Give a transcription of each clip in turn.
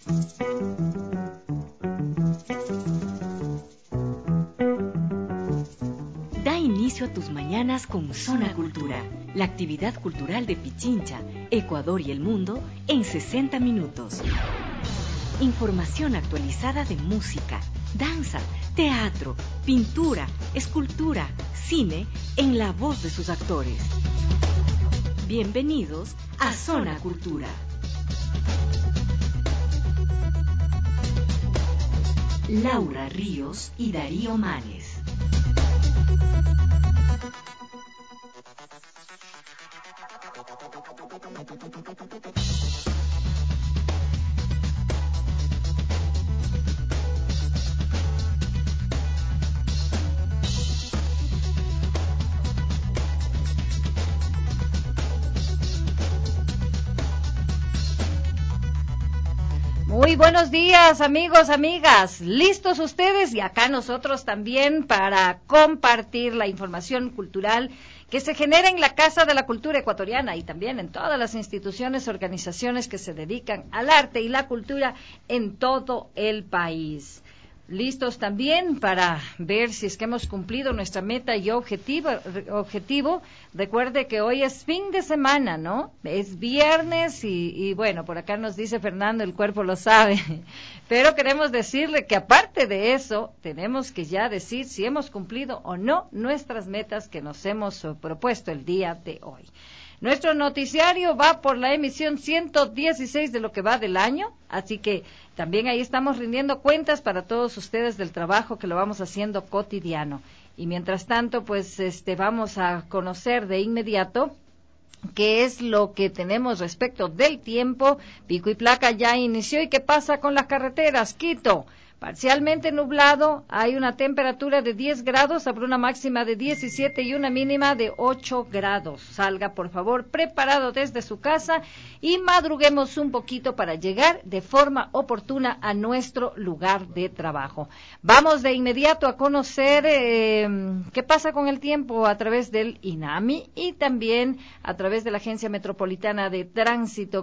Da inicio a tus mañanas con Zona Cultura, la actividad cultural de Pichincha, Ecuador y el mundo en 60 minutos. Información actualizada de música, danza, teatro, pintura, escultura, cine, en la voz de sus actores. Bienvenidos a Zona Cultura. Laura Ríos y Darío Manes. Muy buenos días, amigos, amigas. ¿Listos ustedes? Y acá nosotros también para compartir la información cultural que se genera en la Casa de la Cultura Ecuatoriana y también en todas las instituciones, organizaciones que se dedican al arte y la cultura en todo el país. Listos también para ver si es que hemos cumplido nuestra meta y objetivo. Recuerde que hoy es fin de semana, ¿no? Es viernes y bueno, por acá nos dice Fernando, el cuerpo lo sabe. Pero queremos decirle que aparte de eso, tenemos que ya decir si hemos cumplido o no nuestras metas que nos hemos propuesto el día de hoy. Nuestro noticiario va por la emisión 116 de lo que va del año, así que también ahí estamos rindiendo cuentas para todos ustedes del trabajo que lo vamos haciendo cotidiano. Y mientras tanto, pues vamos a conocer de inmediato qué es lo que tenemos respecto del tiempo. Pico y placa ya inició. ¿Y qué pasa con las carreteras? Quito. Parcialmente nublado, hay una temperatura de 10 grados, habrá una máxima de 17 y una mínima de 8 grados. Salga, por favor, preparado desde su casa y madruguemos un poquito para llegar de forma oportuna a nuestro lugar de trabajo. Vamos de inmediato a conocer qué pasa con el tiempo a través del INAMI y también a través de la Agencia Metropolitana de Tránsito,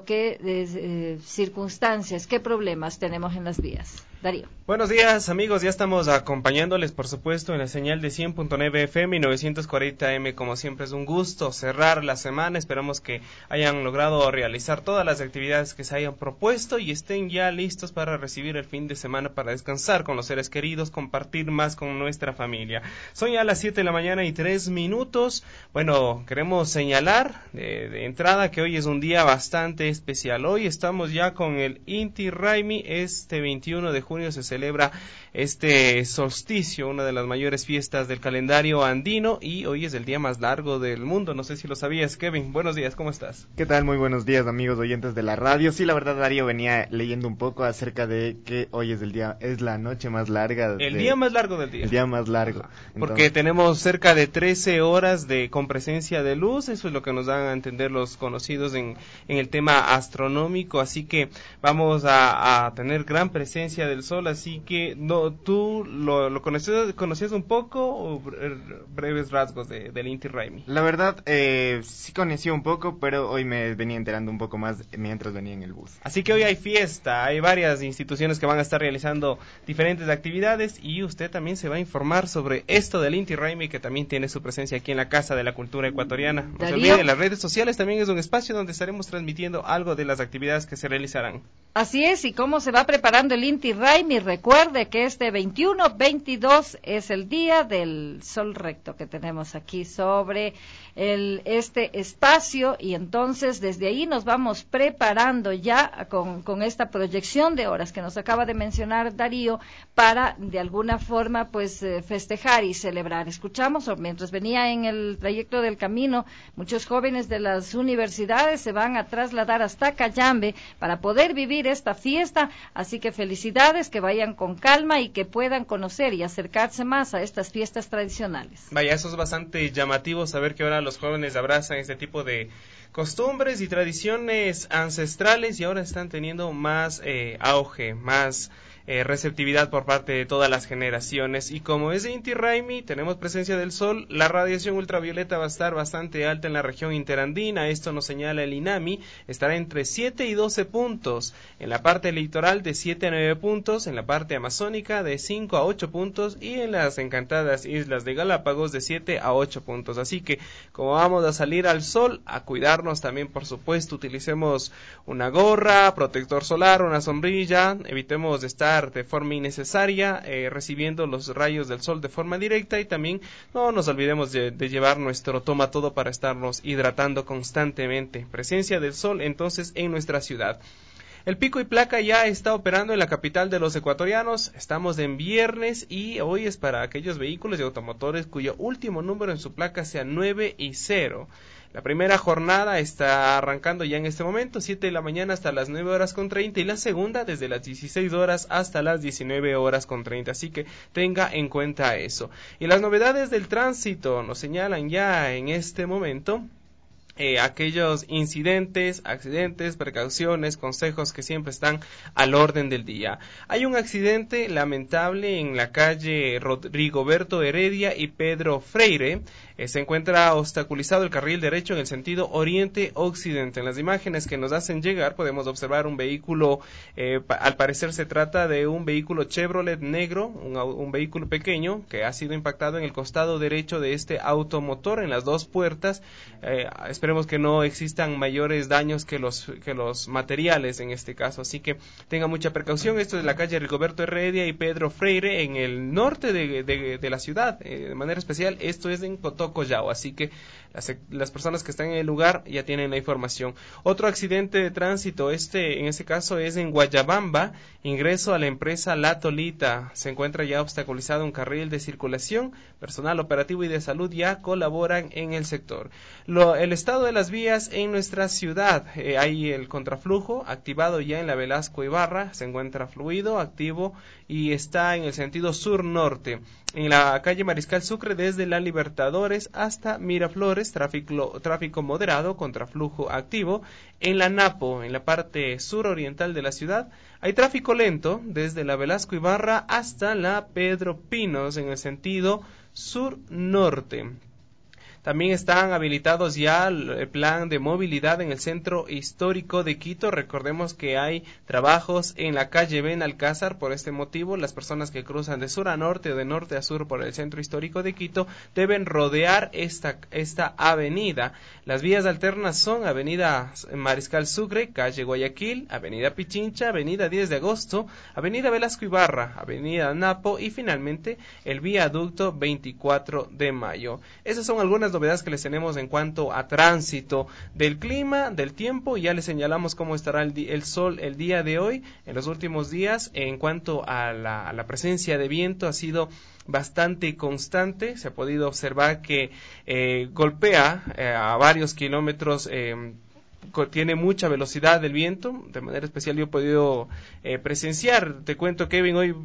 qué circunstancias, qué problemas tenemos en las vías. Darío. Buenos días, amigos, ya estamos acompañándoles, por supuesto, en la señal de 100.9 FM y 940 AM. Como siempre, es un gusto cerrar la semana. Esperamos que hayan logrado realizar todas las actividades que se hayan propuesto y estén ya listos para recibir el fin de semana, para descansar con los seres queridos, compartir más con nuestra familia. Son ya las 7 de la mañana y 3 minutos. Bueno, queremos señalar de entrada que hoy es un día bastante especial. Hoy estamos ya con el Inti Raymi. Este 21 de junio se celebra este solsticio, una de las mayores fiestas del calendario andino, y hoy es el día más largo del mundo. No sé si lo sabías, Kevin. Buenos días, ¿cómo estás? ¿Qué tal? Muy buenos días, amigos oyentes de la radio. Sí, la verdad, Darío, venía leyendo un poco acerca de que hoy es la noche más larga. El día más largo del día. El día más largo. Porque tenemos cerca de 13 horas con presencia de luz. Eso es lo que nos dan a entender los conocidos en el tema astronómico. Así que vamos a tener gran presencia del sol. Así que ¿tú lo conocías un poco o breves rasgos del Inti Raymi? La verdad, sí conocía un poco, pero hoy me venía enterando un poco más mientras venía en el bus. Así que hoy hay fiesta, hay varias instituciones que van a estar realizando diferentes actividades y usted también se va a informar sobre esto del Inti Raymi, que también tiene su presencia aquí en la Casa de la Cultura Ecuatoriana. No se olvide, las redes sociales también es un espacio donde estaremos transmitiendo algo de las actividades que se realizarán. Así es, y cómo se va preparando el Inti Raymi. Recuerde que este 21-22 es el día del sol recto que tenemos aquí sobre este espacio, y entonces desde ahí nos vamos preparando ya con esta proyección de horas que nos acaba de mencionar Darío para de alguna forma pues festejar y celebrar. Escuchamos, o mientras venía en el trayecto del camino, muchos jóvenes de las universidades se van a trasladar hasta Cayambe para poder vivir esta fiesta, así que felicidades, que vayan con calma y que puedan conocer y acercarse más a estas fiestas tradicionales. Vaya, eso es bastante llamativo, saber que ahora los jóvenes abrazan este tipo de costumbres y tradiciones ancestrales y ahora están teniendo más auge, más receptividad por parte de todas las generaciones. Y como es de Inti Raymi, tenemos presencia del sol, la radiación ultravioleta va a estar bastante alta en la región interandina, esto nos señala el INAMI, estará entre 7 y 12 puntos, en la parte litoral de 7 a 9 puntos, en la parte amazónica de 5 a 8 puntos y en las encantadas islas de Galápagos de 7 a 8 puntos. Así que como vamos a salir al sol, a cuidarnos también, por supuesto, utilicemos una gorra, protector solar, una sombrilla, evitemos de estar de forma innecesaria recibiendo los rayos del sol de forma directa y también no nos olvidemos de llevar nuestro toma todo para estarnos hidratando constantemente. Presencia del sol entonces en nuestra ciudad. El pico y placa ya está operando en la capital de los ecuatorianos, estamos en viernes y hoy es para aquellos vehículos y automotores cuyo último número en su placa sea 9 y 0. La primera jornada está arrancando ya en este momento, 7 de la mañana hasta las 9 horas con 30 y la segunda desde las 16 horas hasta las 19 horas con 30, así que tenga en cuenta eso. Y las novedades del tránsito nos señalan ya en este momento aquellos incidentes, accidentes, precauciones, consejos que siempre están al orden del día. Hay un accidente lamentable en la calle Rigoberto Heredia y Pedro Freire. Se encuentra obstaculizado el carril derecho en el sentido oriente-occidente. En las imágenes que nos hacen llegar podemos observar un vehículo, al parecer se trata de un vehículo Chevrolet negro, un vehículo pequeño que ha sido impactado en el costado derecho de este automotor en las dos puertas. Esperemos que no existan mayores daños que los materiales en este caso, así que tenga mucha precaución. Esto es la calle Rigoberto Heredia y Pedro Freire en el norte de la ciudad, de manera especial esto es en Cotocollao, así que las personas que están en el lugar ya tienen la información. Otro accidente de tránsito, en este caso es en Guayabamba, ingreso a la empresa La Tolita, se encuentra ya obstaculizado un carril de circulación, personal operativo y de salud ya colaboran en el sector. El estado de las vías en nuestra ciudad, hay el contraflujo activado ya en la Velasco Ibarra, se encuentra fluido, activo y está en el sentido sur-norte. En la calle Mariscal Sucre desde la Libertadores hasta Miraflores, tráfico moderado, contraflujo activo. En la Napo, en la parte suroriental de la ciudad, hay tráfico lento desde la Velasco Ibarra hasta la Pedro Pinos en el sentido sur-norte. También están habilitados ya el plan de movilidad en el centro histórico de Quito. Recordemos que hay trabajos en la calle Benalcázar. Por este motivo, las personas que cruzan de sur a norte o de norte a sur por el centro histórico de Quito deben rodear esta avenida. Las vías alternas son avenida Mariscal Sucre, calle Guayaquil, avenida Pichincha, avenida 10 de agosto, avenida Velasco Ibarra, avenida Napo y finalmente el viaducto 24 de mayo. Esas son algunas novedades que les tenemos en cuanto a tránsito, del clima, del tiempo. Ya les señalamos cómo estará el sol el día de hoy. En los últimos días, en cuanto a la presencia de viento, ha sido bastante constante. Se ha podido observar que golpea a varios kilómetros, tiene mucha velocidad del viento. De manera especial yo he podido presenciar, te cuento, Kevin, hoy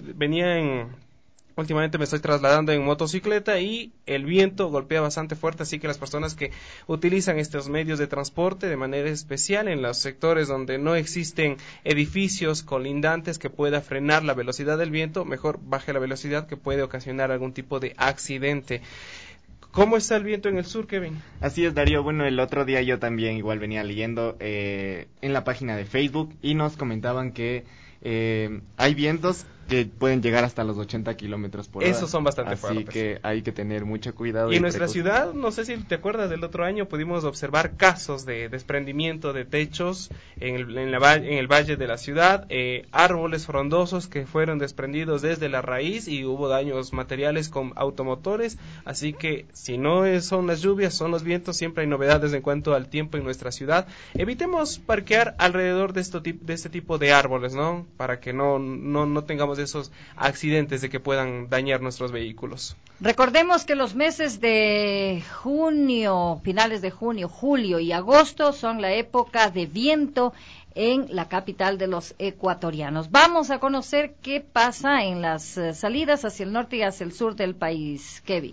últimamente me estoy trasladando en motocicleta y el viento golpea bastante fuerte, así que las personas que utilizan estos medios de transporte de manera especial en los sectores donde no existen edificios colindantes que pueda frenar la velocidad del viento, mejor baje la velocidad, que puede ocasionar algún tipo de accidente. ¿Cómo está el viento en el sur, Kevin? Así es, Darío. Bueno, el otro día yo también igual venía leyendo en la página de Facebook y nos comentaban que hay vientos que pueden llegar hasta los 80 kilómetros por hora. Esos son bastante fuertes. Así que hay que tener mucho cuidado. Y en nuestra ciudad, no sé si te acuerdas del otro año, pudimos observar casos de desprendimiento de techos en el valle de la ciudad, árboles frondosos que fueron desprendidos desde la raíz y hubo daños materiales con automotores. Así que si no son las lluvias, son los vientos, siempre hay novedades en cuanto al tiempo en nuestra ciudad. Evitemos parquear alrededor de este tipo de árboles, ¿no? Para que no tengamos esos accidentes de que puedan dañar nuestros vehículos. Recordemos que los meses de junio, finales de junio, julio y agosto son la época de viento en la capital de los ecuatorianos. Vamos a conocer qué pasa en las salidas hacia el norte y hacia el sur del país. Kevin.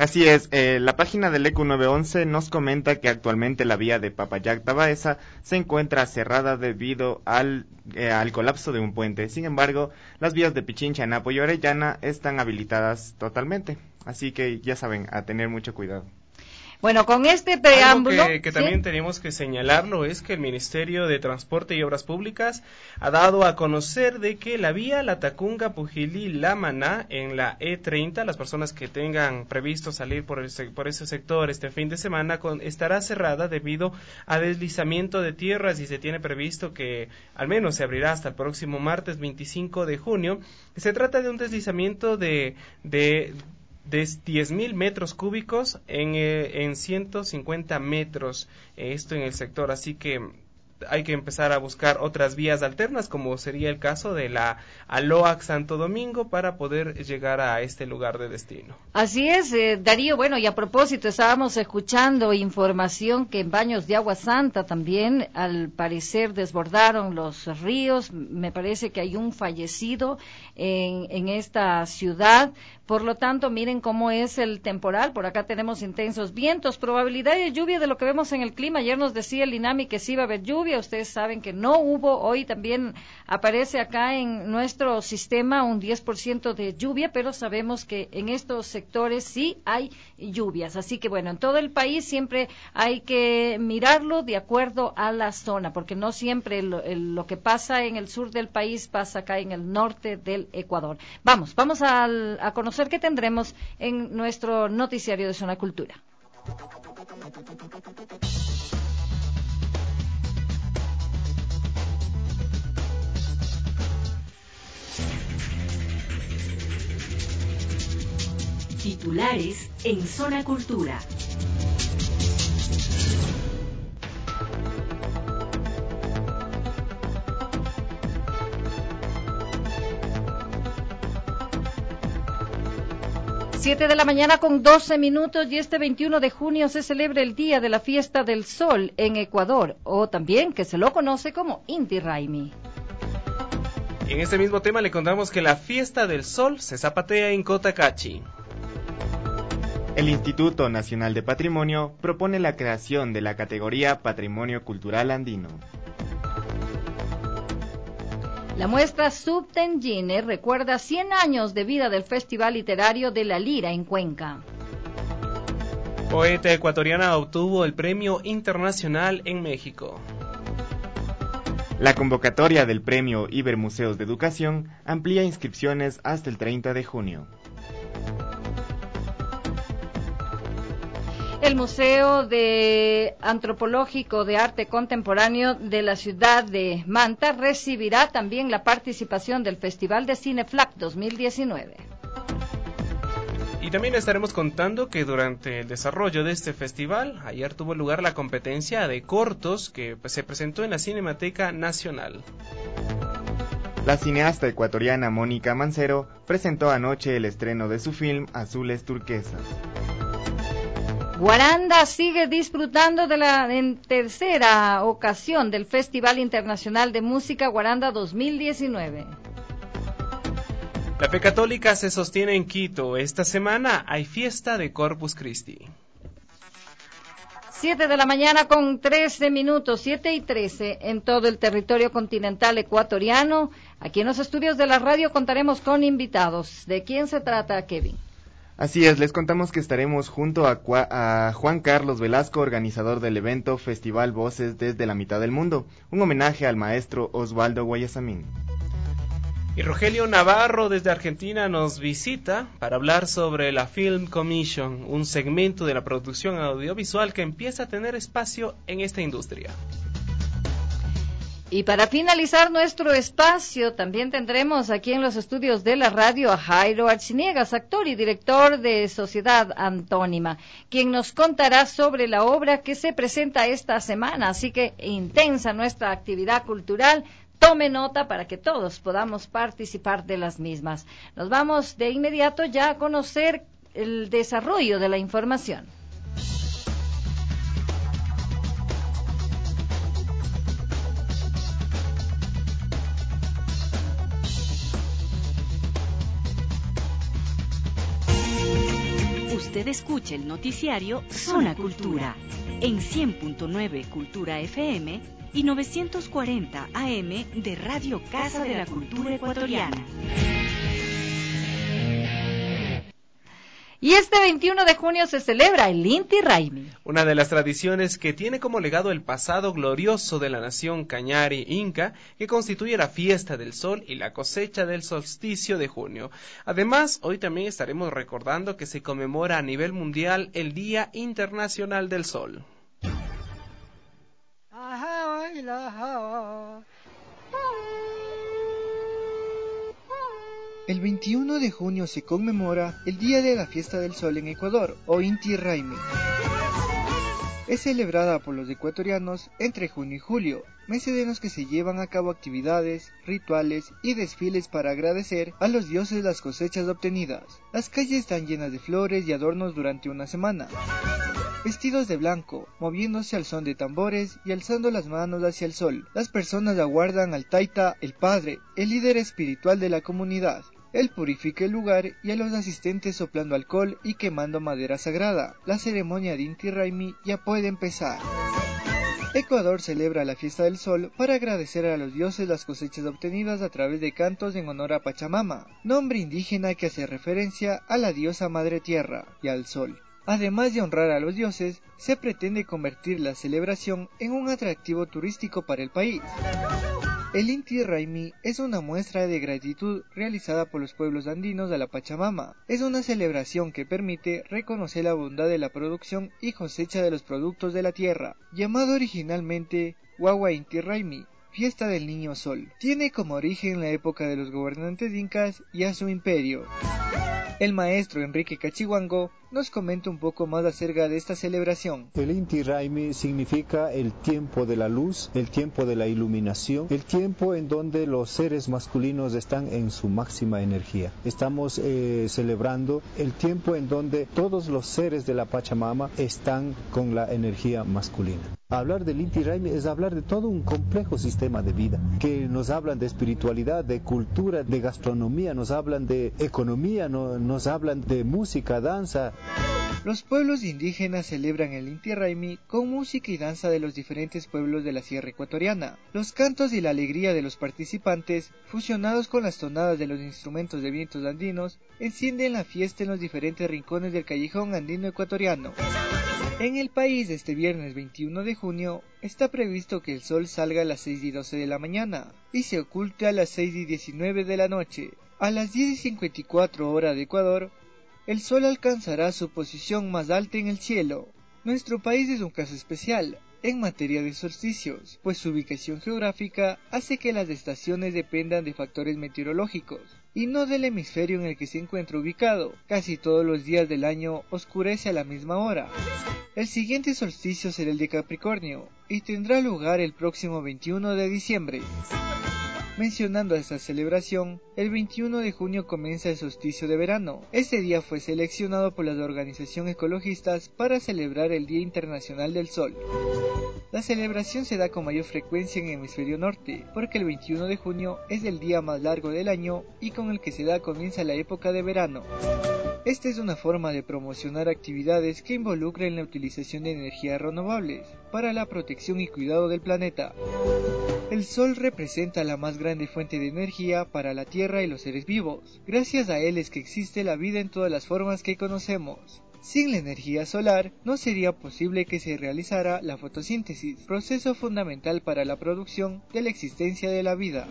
Así es, la página del ECU 911 nos comenta que actualmente la vía de Papayacta-Baeza se encuentra cerrada debido al colapso de un puente. Sin embargo, las vías de Pichincha, Napo y Orellana están habilitadas totalmente. Así que ya saben, a tener mucho cuidado. Bueno, con este preámbulo... Algo que también tenemos que señalarlo es que el Ministerio de Transporte y Obras Públicas ha dado a conocer de que la vía Latacunga, Pujilí, Lamaná en la E30, las personas que tengan previsto salir por ese sector este fin de semana, estará cerrada debido a deslizamiento de tierras y se tiene previsto que al menos se abrirá hasta el próximo martes 25 de junio. Se trata de un deslizamiento de 10.000 metros cúbicos en 150 metros, esto en el sector, así que hay que empezar a buscar otras vías alternas, como sería el caso de la Aloac Santo Domingo, para poder llegar a este lugar de destino. Así es, Darío. Bueno, y a propósito, estábamos escuchando información que en Baños de Agua Santa también, al parecer, desbordaron los ríos. Me parece que hay un fallecido en esta ciudad. Por lo tanto, miren cómo es el temporal. Por acá tenemos intensos vientos, probabilidad de lluvia de lo que vemos en el clima. Ayer nos decía el INAMI que sí iba a haber lluvia. Ustedes saben que no hubo. Hoy también aparece acá en nuestro sistema un 10% de lluvia, pero sabemos que en estos sectores sí hay lluvias. Así que bueno, en todo el país siempre hay que mirarlo de acuerdo a la zona, porque no siempre lo que pasa en el sur del país pasa acá en el norte del Ecuador. Vamos a conocer qué tendremos en nuestro noticiario de Zona Cultura. Titulares en Zona Cultura. Siete de la mañana con 12 minutos y este 21 de junio se celebra el Día de la Fiesta del Sol en Ecuador, o también que se lo conoce como Inti Raymi. En este mismo tema le contamos que la Fiesta del Sol se zapatea en Cotacachi. El Instituto Nacional de Patrimonio propone la creación de la categoría Patrimonio Cultural Andino. La muestra Subtengine recuerda 100 años de vida del Festival Literario de la Lira en Cuenca. Poeta ecuatoriana obtuvo el Premio Internacional en México. La convocatoria del Premio Ibermuseos de Educación amplía inscripciones hasta el 30 de junio. El Museo Antropológico de Arte Contemporáneo de la ciudad de Manta recibirá también la participación del Festival de Cine FLAC 2019. Y también estaremos contando que durante el desarrollo de este festival, ayer tuvo lugar la competencia de cortos que se presentó en la Cinemateca Nacional. La cineasta ecuatoriana Mónica Mancero presentó anoche el estreno de su film Azules Turquesas. Guaranda sigue disfrutando de la tercera ocasión del Festival Internacional de Música Guaranda 2019. La fe católica se sostiene en Quito. Esta semana hay fiesta de Corpus Christi. 7 de la mañana con 13 minutos, 7:13 en todo el territorio continental ecuatoriano. Aquí en los estudios de la radio contaremos con invitados. ¿De quién se trata, Kevin? Así es, les contamos que estaremos junto a Juan Carlos Velasco, organizador del evento Festival Voces desde la Mitad del Mundo, un homenaje al maestro Osvaldo Guayasamín. Y Rogelio Navarro desde Argentina nos visita para hablar sobre la Film Commission, un segmento de la producción audiovisual que empieza a tener espacio en esta industria. Y para finalizar nuestro espacio, también tendremos aquí en los estudios de la radio a Jairo Arciniegas, actor y director de Sociedad Antónima, quien nos contará sobre la obra que se presenta esta semana. Así que intensa nuestra actividad cultural. Tome nota para que todos podamos participar de las mismas. Nos vamos de inmediato ya a conocer el desarrollo de la información. Usted escucha el noticiario Zona Cultura en 100.9 Cultura FM y 940 AM de Radio Casa de la Cultura Ecuatoriana. Y este 21 de junio se celebra el Inti Raymi, una de las tradiciones que tiene como legado el pasado glorioso de la nación cañari inca, que constituye la fiesta del sol y la cosecha del solsticio de junio. Además, hoy también estaremos recordando que se conmemora a nivel mundial el Día Internacional del Sol. El 21 de junio se conmemora el Día de la Fiesta del Sol en Ecuador, o Inti Raymi. Es celebrada por los ecuatorianos entre junio y julio, meses en los que se llevan a cabo actividades, rituales y desfiles para agradecer a los dioses las cosechas obtenidas. Las calles están llenas de flores y adornos durante una semana. Vestidos de blanco, moviéndose al son de tambores y alzando las manos hacia el sol, las personas aguardan al Taita, el padre, el líder espiritual de la comunidad. Él purifica el lugar y a los asistentes soplando alcohol y quemando madera sagrada. La ceremonia de Inti Raymi ya puede empezar. Ecuador celebra la fiesta del sol para agradecer a los dioses las cosechas obtenidas a través de cantos en honor a Pachamama, nombre indígena que hace referencia a la diosa madre tierra y al sol. Además de honrar a los dioses, se pretende convertir la celebración en un atractivo turístico para el país. El Inti Raymi es una muestra de gratitud realizada por los pueblos andinos a la Pachamama. Es una celebración que permite reconocer la bondad de la producción y cosecha de los productos de la tierra, llamado originalmente Wawa Inti Raymi, fiesta del niño sol. Tiene como origen la época de los gobernantes incas y a su imperio. El maestro Enrique Cachihuango nos comenta un poco más acerca de esta celebración. El Inti Raymi significa el tiempo de la luz, el tiempo de la iluminación, el tiempo en donde los seres masculinos están en su máxima energía. Estamos celebrando el tiempo en donde todos los seres de la Pachamama están con la energía masculina. Hablar del Inti Raymi es hablar de todo un complejo sistema de vida, que nos hablan de espiritualidad, de cultura, de gastronomía, nos hablan de economía, nos hablan de música, danza. Los pueblos indígenas celebran el Inti Raymi con música y danza de los diferentes pueblos de la sierra ecuatoriana. Los cantos y la alegría de los participantes, fusionados con las tonadas de los instrumentos de vientos andinos, encienden la fiesta en los diferentes rincones del callejón andino ecuatoriano. En el país, este viernes 21 de junio, está previsto que el sol salga a las 6:12 de la mañana y se oculte a las 6:19 de la noche. A las 10:54 hora de Ecuador, el sol alcanzará su posición más alta en el cielo. Nuestro país es un caso especial en materia de solsticios, pues su ubicación geográfica hace que las estaciones dependan de factores meteorológicos y no del hemisferio en el que se encuentra ubicado. Casi todos los días del año oscurece a la misma hora. El siguiente solsticio será el de Capricornio y tendrá lugar el próximo 21 de diciembre. Mencionando esta celebración, el 21 de junio comienza el solsticio de verano. Este día fue seleccionado por las organizaciones ecologistas para celebrar el Día Internacional del Sol. La celebración se da con mayor frecuencia en el hemisferio norte, porque el 21 de junio es el día más largo del año y con el que se da comienza la época de verano. Esta es una forma de promocionar actividades que involucran la utilización de energías renovables para la protección y cuidado del planeta. El Sol representa la más grande fuente de energía para la Tierra y los seres vivos. Gracias a él es que existe la vida en todas las formas que conocemos. Sin la energía solar, no sería posible que se realizara la fotosíntesis, proceso fundamental para la producción de la existencia de la vida.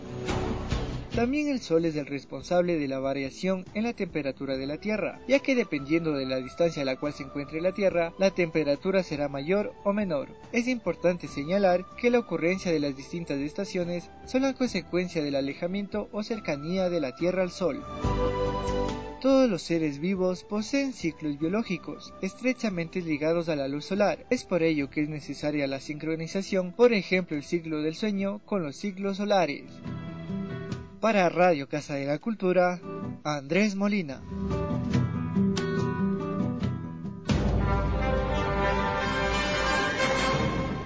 También el Sol es el responsable de la variación en la temperatura de la Tierra, ya que dependiendo de la distancia a la cual se encuentre la Tierra, la temperatura será mayor o menor. Es importante señalar que la ocurrencia de las distintas estaciones son la consecuencia del alejamiento o cercanía de la Tierra al Sol. Todos los seres vivos poseen ciclos biológicos estrechamente ligados a la luz solar. Es por ello que es necesaria la sincronización, por ejemplo el ciclo del sueño con los ciclos solares. Para Radio Casa de la Cultura, Andrés Molina.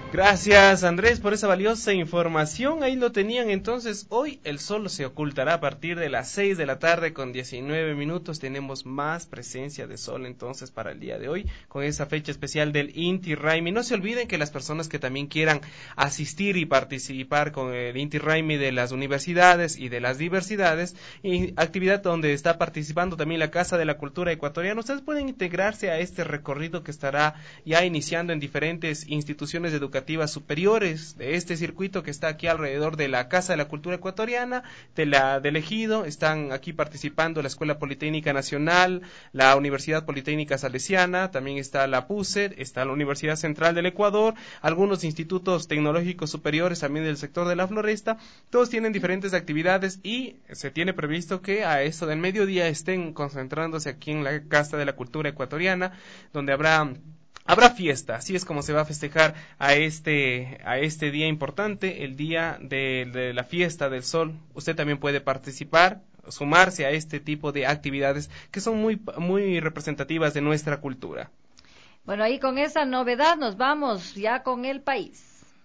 Gracias, Andrés, por esa valiosa información. Ahí lo tenían. Entonces, hoy el sol se ocultará a partir de las 6 de la tarde con 19 minutos. Tenemos más presencia de sol entonces para el día de hoy, con esa fecha especial del Inti Raymi. No se olviden que las personas que también quieran asistir y participar con el Inti Raymi de las universidades y de las diversidades, y actividad donde está participando también la Casa de la Cultura Ecuatoriana, ustedes pueden integrarse a este recorrido que estará ya iniciando en diferentes instituciones educativas superiores de este circuito que está aquí alrededor de la Casa de la Cultura Ecuatoriana, del Ejido. Están aquí participando la Escuela Politécnica Nacional, la Universidad Politécnica Salesiana, también está la PUCED, está la Universidad Central del Ecuador, algunos institutos tecnológicos superiores también del sector de la Floresta. Todos tienen diferentes actividades y se tiene previsto que a eso del mediodía estén concentrándose aquí en la Casa de la Cultura Ecuatoriana, donde habrá fiesta. Así es como se va a festejar a este día importante, el día de la fiesta del sol. Usted también puede participar, sumarse a este tipo de actividades que son muy representativas de nuestra cultura. Bueno, ahí con esa novedad nos vamos ya con el país.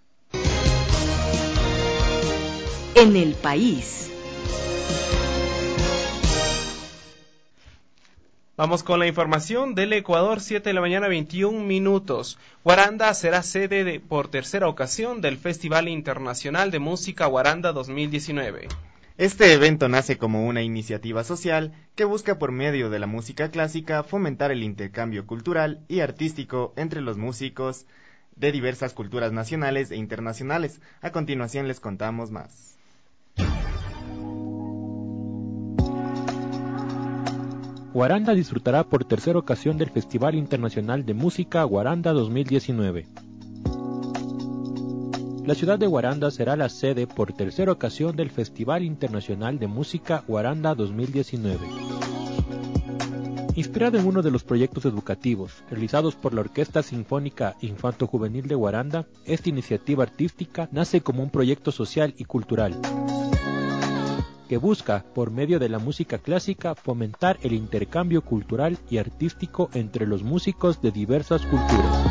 En el país. Vamos con la información del Ecuador, 7 de la mañana, 21 minutos. Guaranda será sede por tercera ocasión del Festival Internacional de Música Guaranda 2019. Este evento nace como una iniciativa social que busca por medio de la música clásica fomentar el intercambio cultural y artístico entre los músicos de diversas culturas nacionales e internacionales. A continuación les contamos más. Guaranda disfrutará por tercera ocasión del Festival Internacional de Música Guaranda 2019. La ciudad de Guaranda será la sede por tercera ocasión del Festival Internacional de Música Guaranda 2019. Inspirado en uno de los proyectos educativos realizados por la Orquesta Sinfónica Infanto-Juvenil de Guaranda, esta iniciativa artística nace como un proyecto social y cultural que busca, por medio de la música clásica, fomentar el intercambio cultural y artístico entre los músicos de diversas culturas.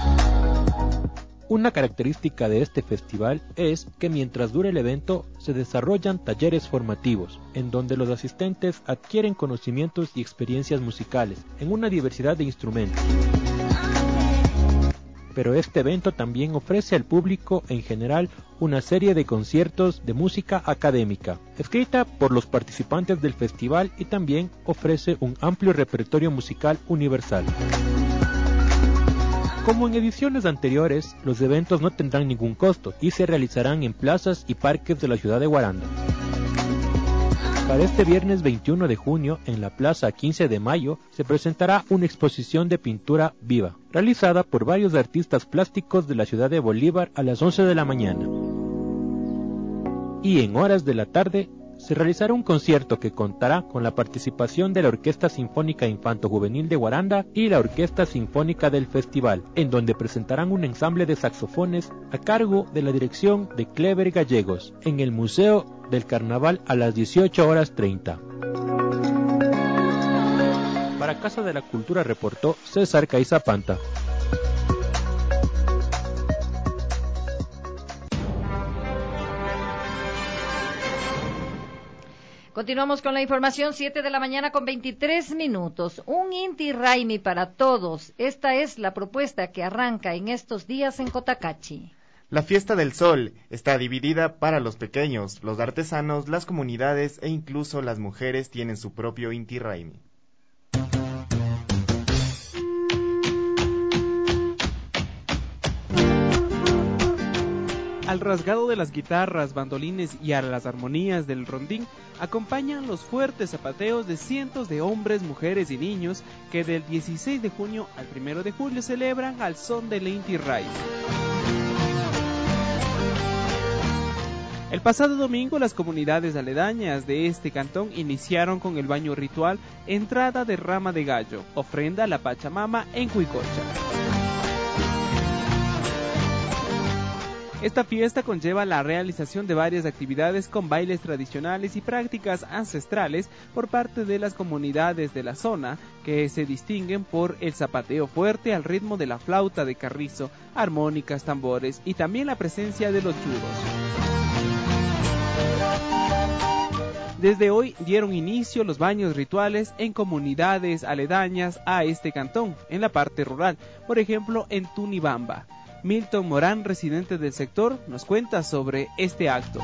Una característica de este festival es que mientras dura el evento, se desarrollan talleres formativos, en donde los asistentes adquieren conocimientos y experiencias musicales en una diversidad de instrumentos. Pero este evento también ofrece al público en general una serie de conciertos de música académica, escrita por los participantes del festival, y también ofrece un amplio repertorio musical universal. Como en ediciones anteriores, los eventos no tendrán ningún costo y se realizarán en plazas y parques de la ciudad de Guaranda. Para este viernes 21 de junio, en la Plaza 15 de Mayo, se presentará una exposición de pintura viva, realizada por varios artistas plásticos de la ciudad de Bolívar a las 11 de la mañana. Y en horas de la tarde, se realizará un concierto que contará con la participación de la Orquesta Sinfónica Infanto-Juvenil de Guaranda y la Orquesta Sinfónica del Festival, en donde presentarán un ensamble de saxofones a cargo de la dirección de Clever Gallegos, en el Museo del Carnaval a las 18:30. Para Casa de la Cultura reportó César Caizapanta. Continuamos con la información, 7 de la mañana con 23 minutos. Un Inti Raymi para todos. Esta es la propuesta que arranca en estos días en Cotacachi. La fiesta del sol está dividida para los pequeños, los artesanos, las comunidades e incluso las mujeres tienen su propio Inti Raymi. Al rasgado de las guitarras, bandolines y a las armonías del rondín acompañan los fuertes zapateos de cientos de hombres, mujeres y niños que del 16 de junio al 1 de julio celebran al son del Inti Raymi. El pasado domingo las comunidades aledañas de este cantón iniciaron con el baño ritual entrada de rama de gallo, ofrenda a la Pachamama en Cuicocha. Esta fiesta conlleva la realización de varias actividades con bailes tradicionales y prácticas ancestrales por parte de las comunidades de la zona, que se distinguen por el zapateo fuerte al ritmo de la flauta de carrizo, armónicas, tambores y también la presencia de los churros. Desde hoy dieron inicio los baños rituales en comunidades aledañas a este cantón, en la parte rural, por ejemplo en Tunibamba. Milton Morán, residente del sector, nos cuenta sobre este acto.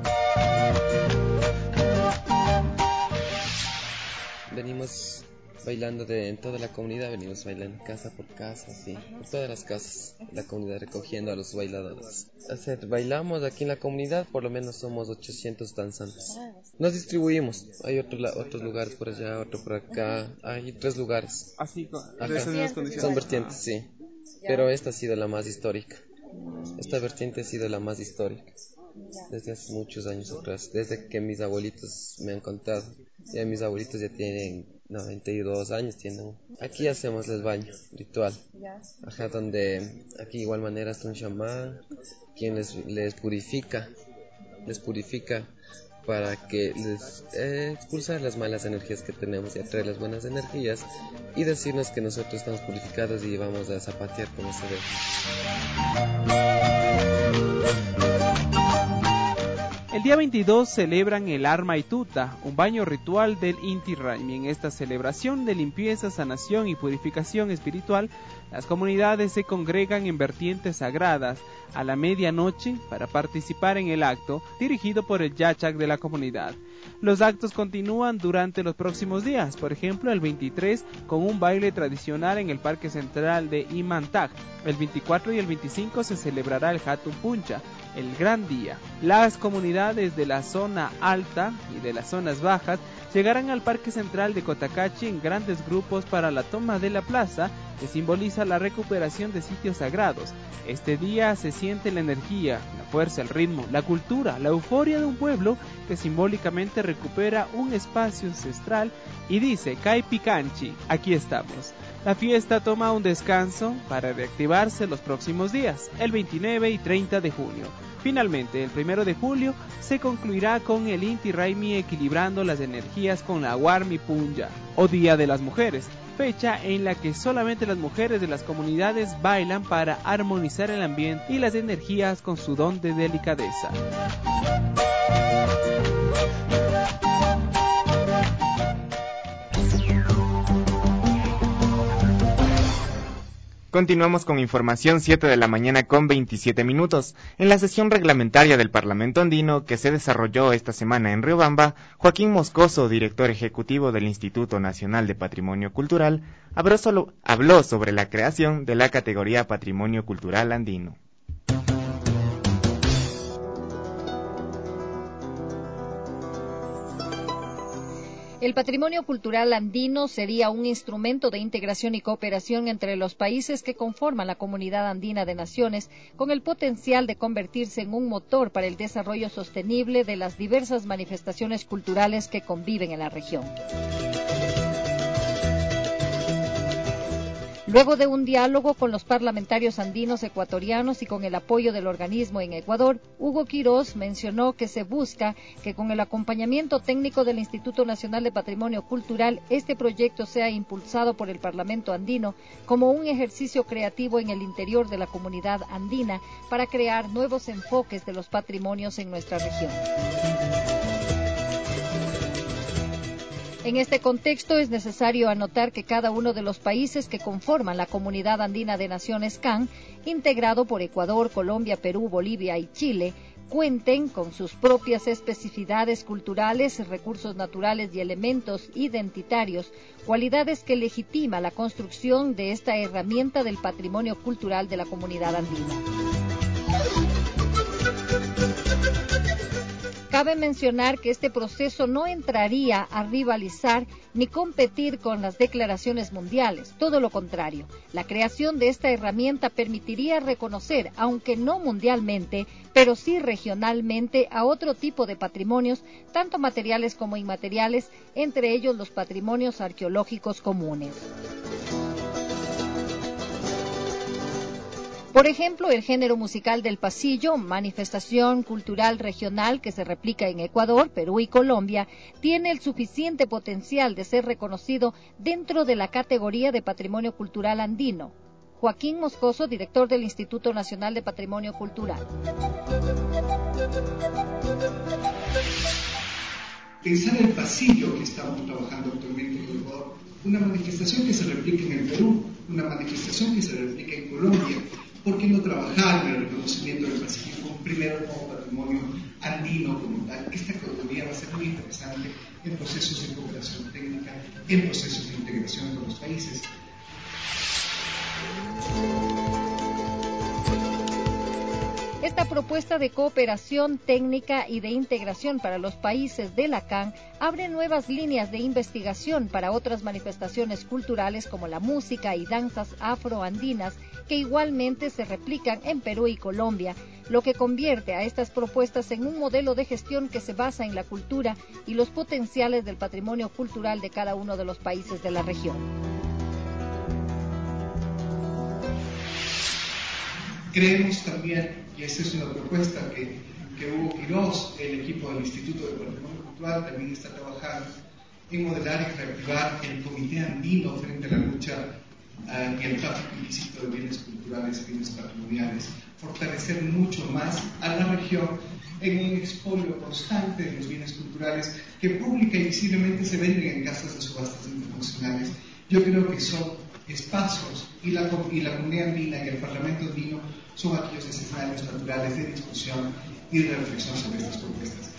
Venimos bailando en toda la comunidad, venimos bailando casa por casa, sí, por todas las casas, la comunidad recogiendo a los bailadores. Bailamos aquí en la comunidad, por lo menos somos 800 danzantes. Nos distribuimos, hay otros lugares por allá, otro por acá, hay 3 lugares. Así, son vertientes, sí, pero esta ha sido la más histórica. Esta vertiente ha sido la más histórica desde hace muchos años atrás, desde que mis abuelitos me han contado. Ya mis abuelitos ya tienen 92 años tienen. Aquí hacemos el baño ritual, donde aquí de igual manera está un chamán quien les purifica para que les expulsar las malas energías que tenemos y atraer las buenas energías y decirnos que nosotros estamos purificados y vamos a zapatear como se debe. El día 22 celebran el Arma y Tuta, un baño ritual del Inti Raymi. En esta celebración de limpieza, sanación y purificación espiritual, las comunidades se congregan en vertientes sagradas a la medianoche para participar en el acto dirigido por el Yachak de la comunidad. Los actos continúan durante los próximos días, por ejemplo el 23 con un baile tradicional en el Parque Central de Imantag. El 24 y el 25 se celebrará el Hatun Puncha, el gran día. Las comunidades de la zona alta y de las zonas bajas llegarán al Parque Central de Cotacachi en grandes grupos para la toma de la plaza, que simboliza la recuperación de sitios sagrados. Este día se siente la energía, la fuerza, el ritmo, la cultura, la euforia de un pueblo que simbólicamente recupera un espacio ancestral y dice, Kai Picanchi, aquí estamos. La fiesta toma un descanso para reactivarse los próximos días, el 29 y 30 de junio. Finalmente, el 1 de julio se concluirá con el Inti Raymi equilibrando las energías con la Warmi Punja, o Día de las Mujeres, fecha en la que solamente las mujeres de las comunidades bailan para armonizar el ambiente y las energías con su don de delicadeza. Continuamos con información 7 de la mañana con 27 minutos. En la sesión reglamentaria del Parlamento Andino que se desarrolló esta semana en Riobamba, Joaquín Moscoso, director ejecutivo del Instituto Nacional de Patrimonio Cultural, habló sobre la creación de la categoría Patrimonio Cultural Andino. El patrimonio cultural andino sería un instrumento de integración y cooperación entre los países que conforman la Comunidad Andina de Naciones, con el potencial de convertirse en un motor para el desarrollo sostenible de las diversas manifestaciones culturales que conviven en la región. Luego de un diálogo con los parlamentarios andinos ecuatorianos y con el apoyo del organismo en Ecuador, Hugo Quirós mencionó que se busca que con el acompañamiento técnico del Instituto Nacional de Patrimonio Cultural, este proyecto sea impulsado por el Parlamento andino como un ejercicio creativo en el interior de la comunidad andina para crear nuevos enfoques de los patrimonios en nuestra región. En este contexto es necesario anotar que cada uno de los países que conforman la Comunidad Andina de Naciones CAN, integrado por Ecuador, Colombia, Perú, Bolivia y Chile, cuenten con sus propias especificidades culturales, recursos naturales y elementos identitarios, cualidades que legitima la construcción de esta herramienta del patrimonio cultural de la comunidad andina. Cabe mencionar que este proceso no entraría a rivalizar ni competir con las declaraciones mundiales, todo lo contrario. La creación de esta herramienta permitiría reconocer, aunque no mundialmente, pero sí regionalmente, a otro tipo de patrimonios, tanto materiales como inmateriales, entre ellos los patrimonios arqueológicos comunes. Por ejemplo, el género musical del pasillo, manifestación cultural regional que se replica en Ecuador, Perú y Colombia, tiene el suficiente potencial de ser reconocido dentro de la categoría de Patrimonio Cultural Andino. Joaquín Moscoso, director del Instituto Nacional de Patrimonio Cultural. Pensar el pasillo que estamos trabajando actualmente en Ecuador, una manifestación que se replica en el Perú, una manifestación que se replica en Colombia. ¿Por qué no trabajar en el reconocimiento del pasillo primero como patrimonio andino como tal? Esta categoría va a ser muy interesante en procesos de cooperación técnica, en procesos de integración con los países. Esta propuesta de cooperación técnica y de integración para los países de la CAN abre nuevas líneas de investigación para otras manifestaciones culturales como la música y danzas afroandinas que igualmente se replican en Perú y Colombia, lo que convierte a estas propuestas en un modelo de gestión que se basa en la cultura y los potenciales del patrimonio cultural de cada uno de los países de la región. Creemos también, y esa es una propuesta que Hugo Quirós, el equipo del Instituto de Patrimonio Cultural, también está trabajando en modelar y reactivar el Comité Andino frente a la lucha y el tráfico ilícito de bienes culturales y bienes patrimoniales, fortalecer mucho más a la región en un expolio constante de los bienes culturales que pública y visiblemente se venden en casas de subastas internacionales. Yo creo que son espacios y la comunidad andina y el Parlamento andino son aquellos escenarios naturales de discusión y de reflexión sobre estas propuestas.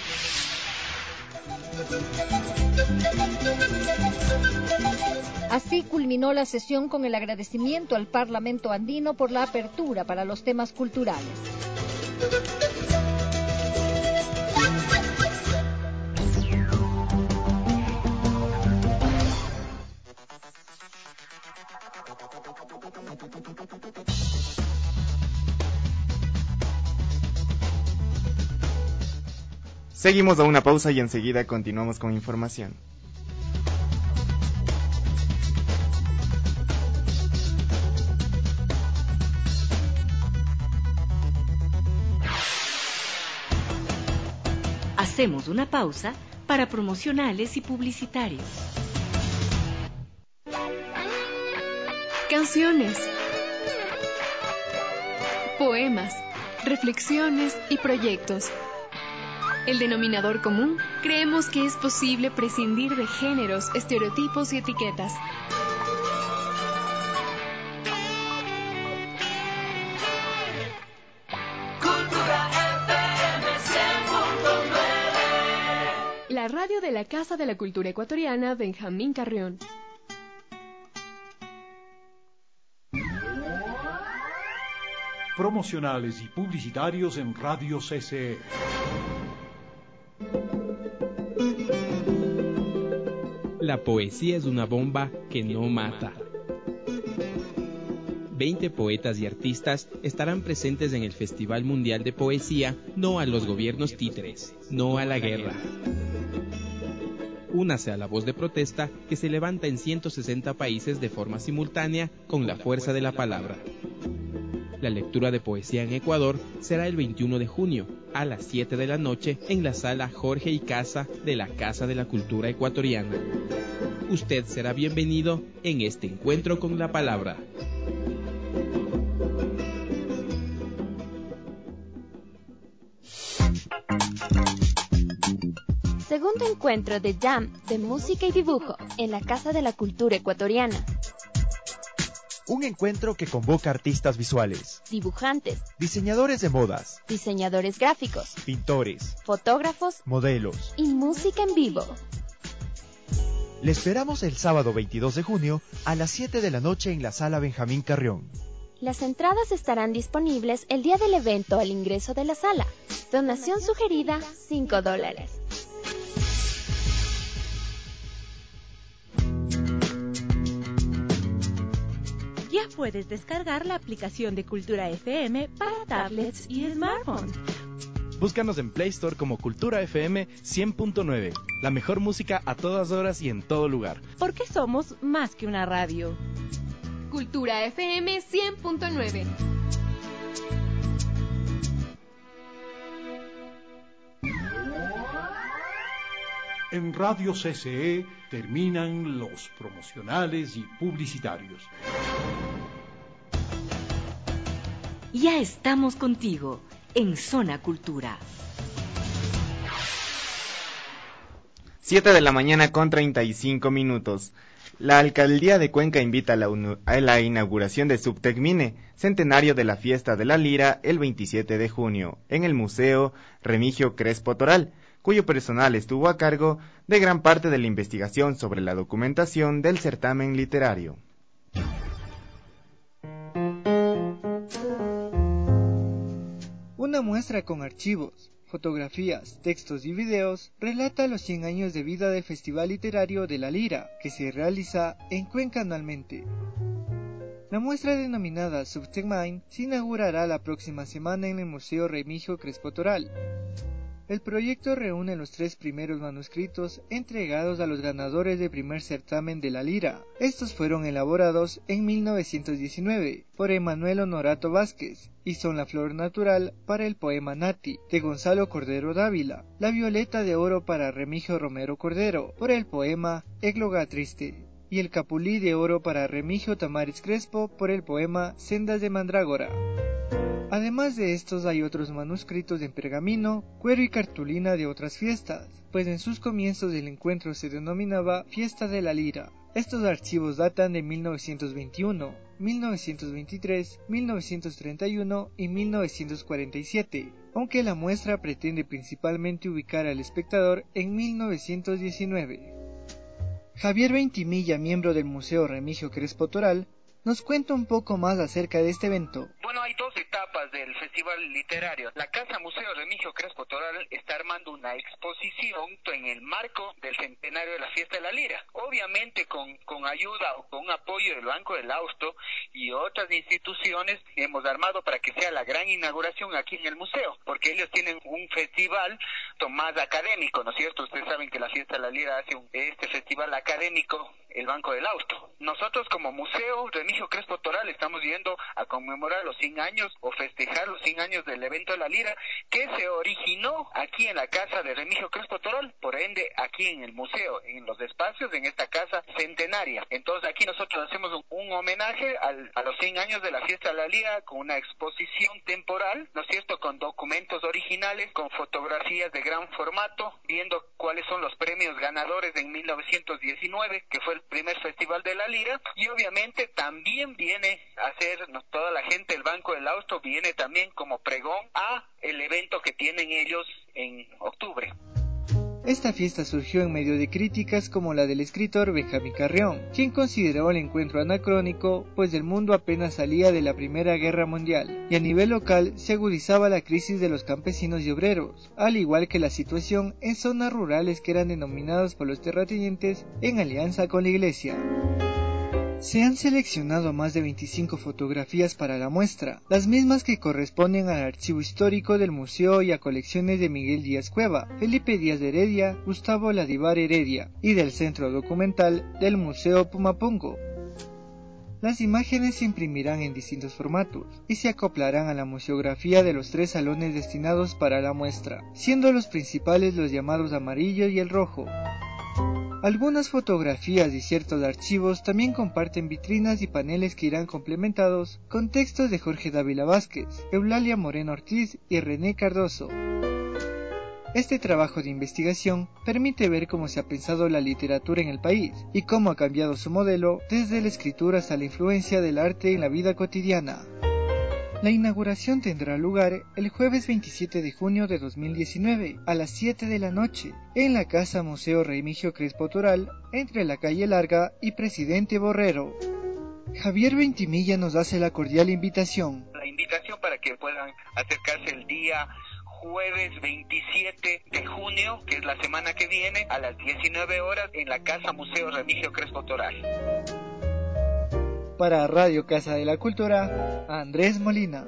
Así culminó la sesión con el agradecimiento al Parlamento andino por la apertura para los temas culturales. Seguimos a una pausa y enseguida continuamos con información. Hacemos una pausa para promocionales y publicitarios. Canciones, poemas, reflexiones y proyectos. El denominador común, creemos que es posible prescindir de géneros, estereotipos y etiquetas. La radio de la Casa de la Cultura Ecuatoriana, Benjamín Carrión. Promocionales y publicitarios en Radio CCE. La poesía es una bomba que no mata. 20 poetas y artistas estarán presentes en el Festival Mundial de Poesía No a los Gobiernos Títeres, No a la Guerra. Únase a la voz de protesta que se levanta en 160 países de forma simultánea con la fuerza de la palabra. La lectura de poesía en Ecuador será el 21 de junio a las 7 de la noche en la sala Jorge y Casa de la Casa de la Cultura Ecuatoriana. Usted será bienvenido en este encuentro con la palabra. Segundo encuentro de Jam de música y dibujo en la Casa de la Cultura Ecuatoriana. Un encuentro que convoca artistas visuales, dibujantes, diseñadores de modas, diseñadores gráficos, pintores, fotógrafos, modelos y música en vivo. Le esperamos el sábado 22 de junio a las 7 de la noche en la Sala Benjamín Carrión. Las entradas estarán disponibles el día del evento al ingreso de la sala. Donación sugerida, $5. Ya puedes descargar la aplicación de Cultura FM para tablets y smartphones. Búscanos en Play Store como Cultura FM 100.9. La mejor música a todas horas y en todo lugar. Porque somos más que una radio. Cultura FM 100.9. En Radio CCE terminan los promocionales y publicitarios. Ya estamos contigo en Zona Cultura. 7 de la mañana con 35 minutos. La Alcaldía de Cuenca invita a la inauguración de Subtecmine, centenario de la Fiesta de la Lira, el 27 de junio, en el Museo Remigio Crespo Toral, cuyo personal estuvo a cargo de gran parte de la investigación sobre la documentación del certamen literario. Una muestra con archivos, fotografías, textos y videos relata los 100 años de vida del Festival Literario de la Lira, que se realiza en Cuenca anualmente. La muestra denominada Subtecmine se inaugurará la próxima semana en el Museo Remigio Crespo Toral. El proyecto reúne los 3 primeros manuscritos entregados a los ganadores del primer certamen de la Lira. Estos fueron elaborados en 1919 por Emanuel Honorato Vázquez y son la flor natural para el poema Nati, de Gonzalo Cordero Dávila, la violeta de oro para Remigio Romero Cordero, por el poema Égloga Triste, y el capulí de oro para Remigio Tamares Crespo por el poema Sendas de Mandrágora. Además de estos hay otros manuscritos en pergamino, cuero y cartulina de otras fiestas, pues en sus comienzos el encuentro se denominaba Fiesta de la Lira. Estos archivos datan de 1921, 1923, 1931 y 1947, aunque la muestra pretende principalmente ubicar al espectador en 1919. Javier Ventimilla, miembro del Museo Remigio Crespo Toral, nos cuenta un poco más acerca de este evento. Bueno, hay 2 etapas del Festival Literario. La Casa Museo Remigio Crespo Toral está armando una exposición en el marco del centenario de la Fiesta de la Lira. Obviamente con ayuda o con apoyo del Banco del Austro y otras instituciones hemos armado para que sea la gran inauguración aquí en el museo, porque ellos tienen un festival más académico, ¿no es cierto? Ustedes saben que la Fiesta de la Lira hace este festival académico el Banco del Austro. Nosotros como Museo Remigio Crespo Toral estamos yendo a conmemorar los 100 años o festejar los 100 años del evento de la Lira, que se originó aquí en la casa de Remigio Crespo Toral, por ende aquí en el museo, en los espacios, en esta casa centenaria. Entonces aquí nosotros hacemos un homenaje a los 100 años de la Fiesta de la Lira con una exposición temporal, ¿no es cierto?, con documentos originales, con fotografías de gran formato, viendo cuáles son los premios ganadores en 1919, que fue el primer festival de la Lira, y obviamente también viene a hacer toda la gente, el Banco del Austro viene también como pregón a el evento que tienen ellos en octubre. Esta fiesta surgió en medio de críticas como la del escritor Benjamín Carrión, quien consideró el encuentro anacrónico, pues el mundo apenas salía de la Primera Guerra Mundial, y a nivel local se agudizaba la crisis de los campesinos y obreros, al igual que la situación en zonas rurales que eran denominadas por los terratenientes en alianza con la Iglesia. Se han seleccionado más de 25 fotografías para la muestra, las mismas que corresponden al archivo histórico del museo y a colecciones de Miguel Díaz Cueva, Felipe Díaz de Heredia, Gustavo Ladivar Heredia y del Centro Documental del Museo Pumapungo. Las imágenes se imprimirán en distintos formatos y se acoplarán a la museografía de los 3 salones destinados para la muestra, siendo los principales los llamados amarillo y el rojo. Algunas fotografías y ciertos archivos también comparten vitrinas y paneles que irán complementados con textos de Jorge Dávila Vázquez, Eulalia Moreno Ortiz y René Cardoso. Este trabajo de investigación permite ver cómo se ha pensado la literatura en el país y cómo ha cambiado su modelo desde la escritura hasta la influencia del arte en la vida cotidiana. La inauguración tendrá lugar el jueves 27 de junio de 2019 a las 7 de la noche en la Casa Museo Remigio Crespo Toral, entre la calle Larga y Presidente Borrero. Javier Ventimilla nos hace la cordial invitación. La invitación para que puedan acercarse el día jueves 27 de junio, que es la semana que viene, a las 19 horas en la Casa Museo Remigio Crespo Toral. Para Radio Casa de la Cultura, Andrés Molina.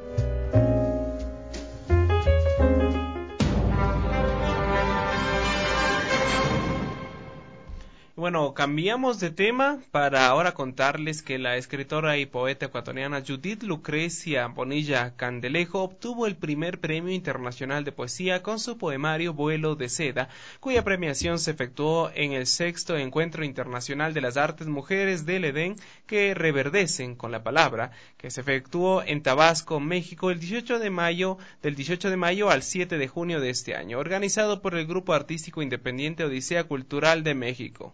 Bueno, cambiamos de tema para ahora contarles que la escritora y poeta ecuatoriana Judith Lucrecia Bonilla Candelejo obtuvo el primer premio internacional de poesía con su poemario Vuelo de Seda, cuya premiación se efectuó en el 6º Encuentro Internacional de las Artes Mujeres del Edén que reverdecen con la palabra, que se efectuó en Tabasco, México, el 18 de mayo al 7 de junio de este año, organizado por el grupo artístico independiente Odisea Cultural de México.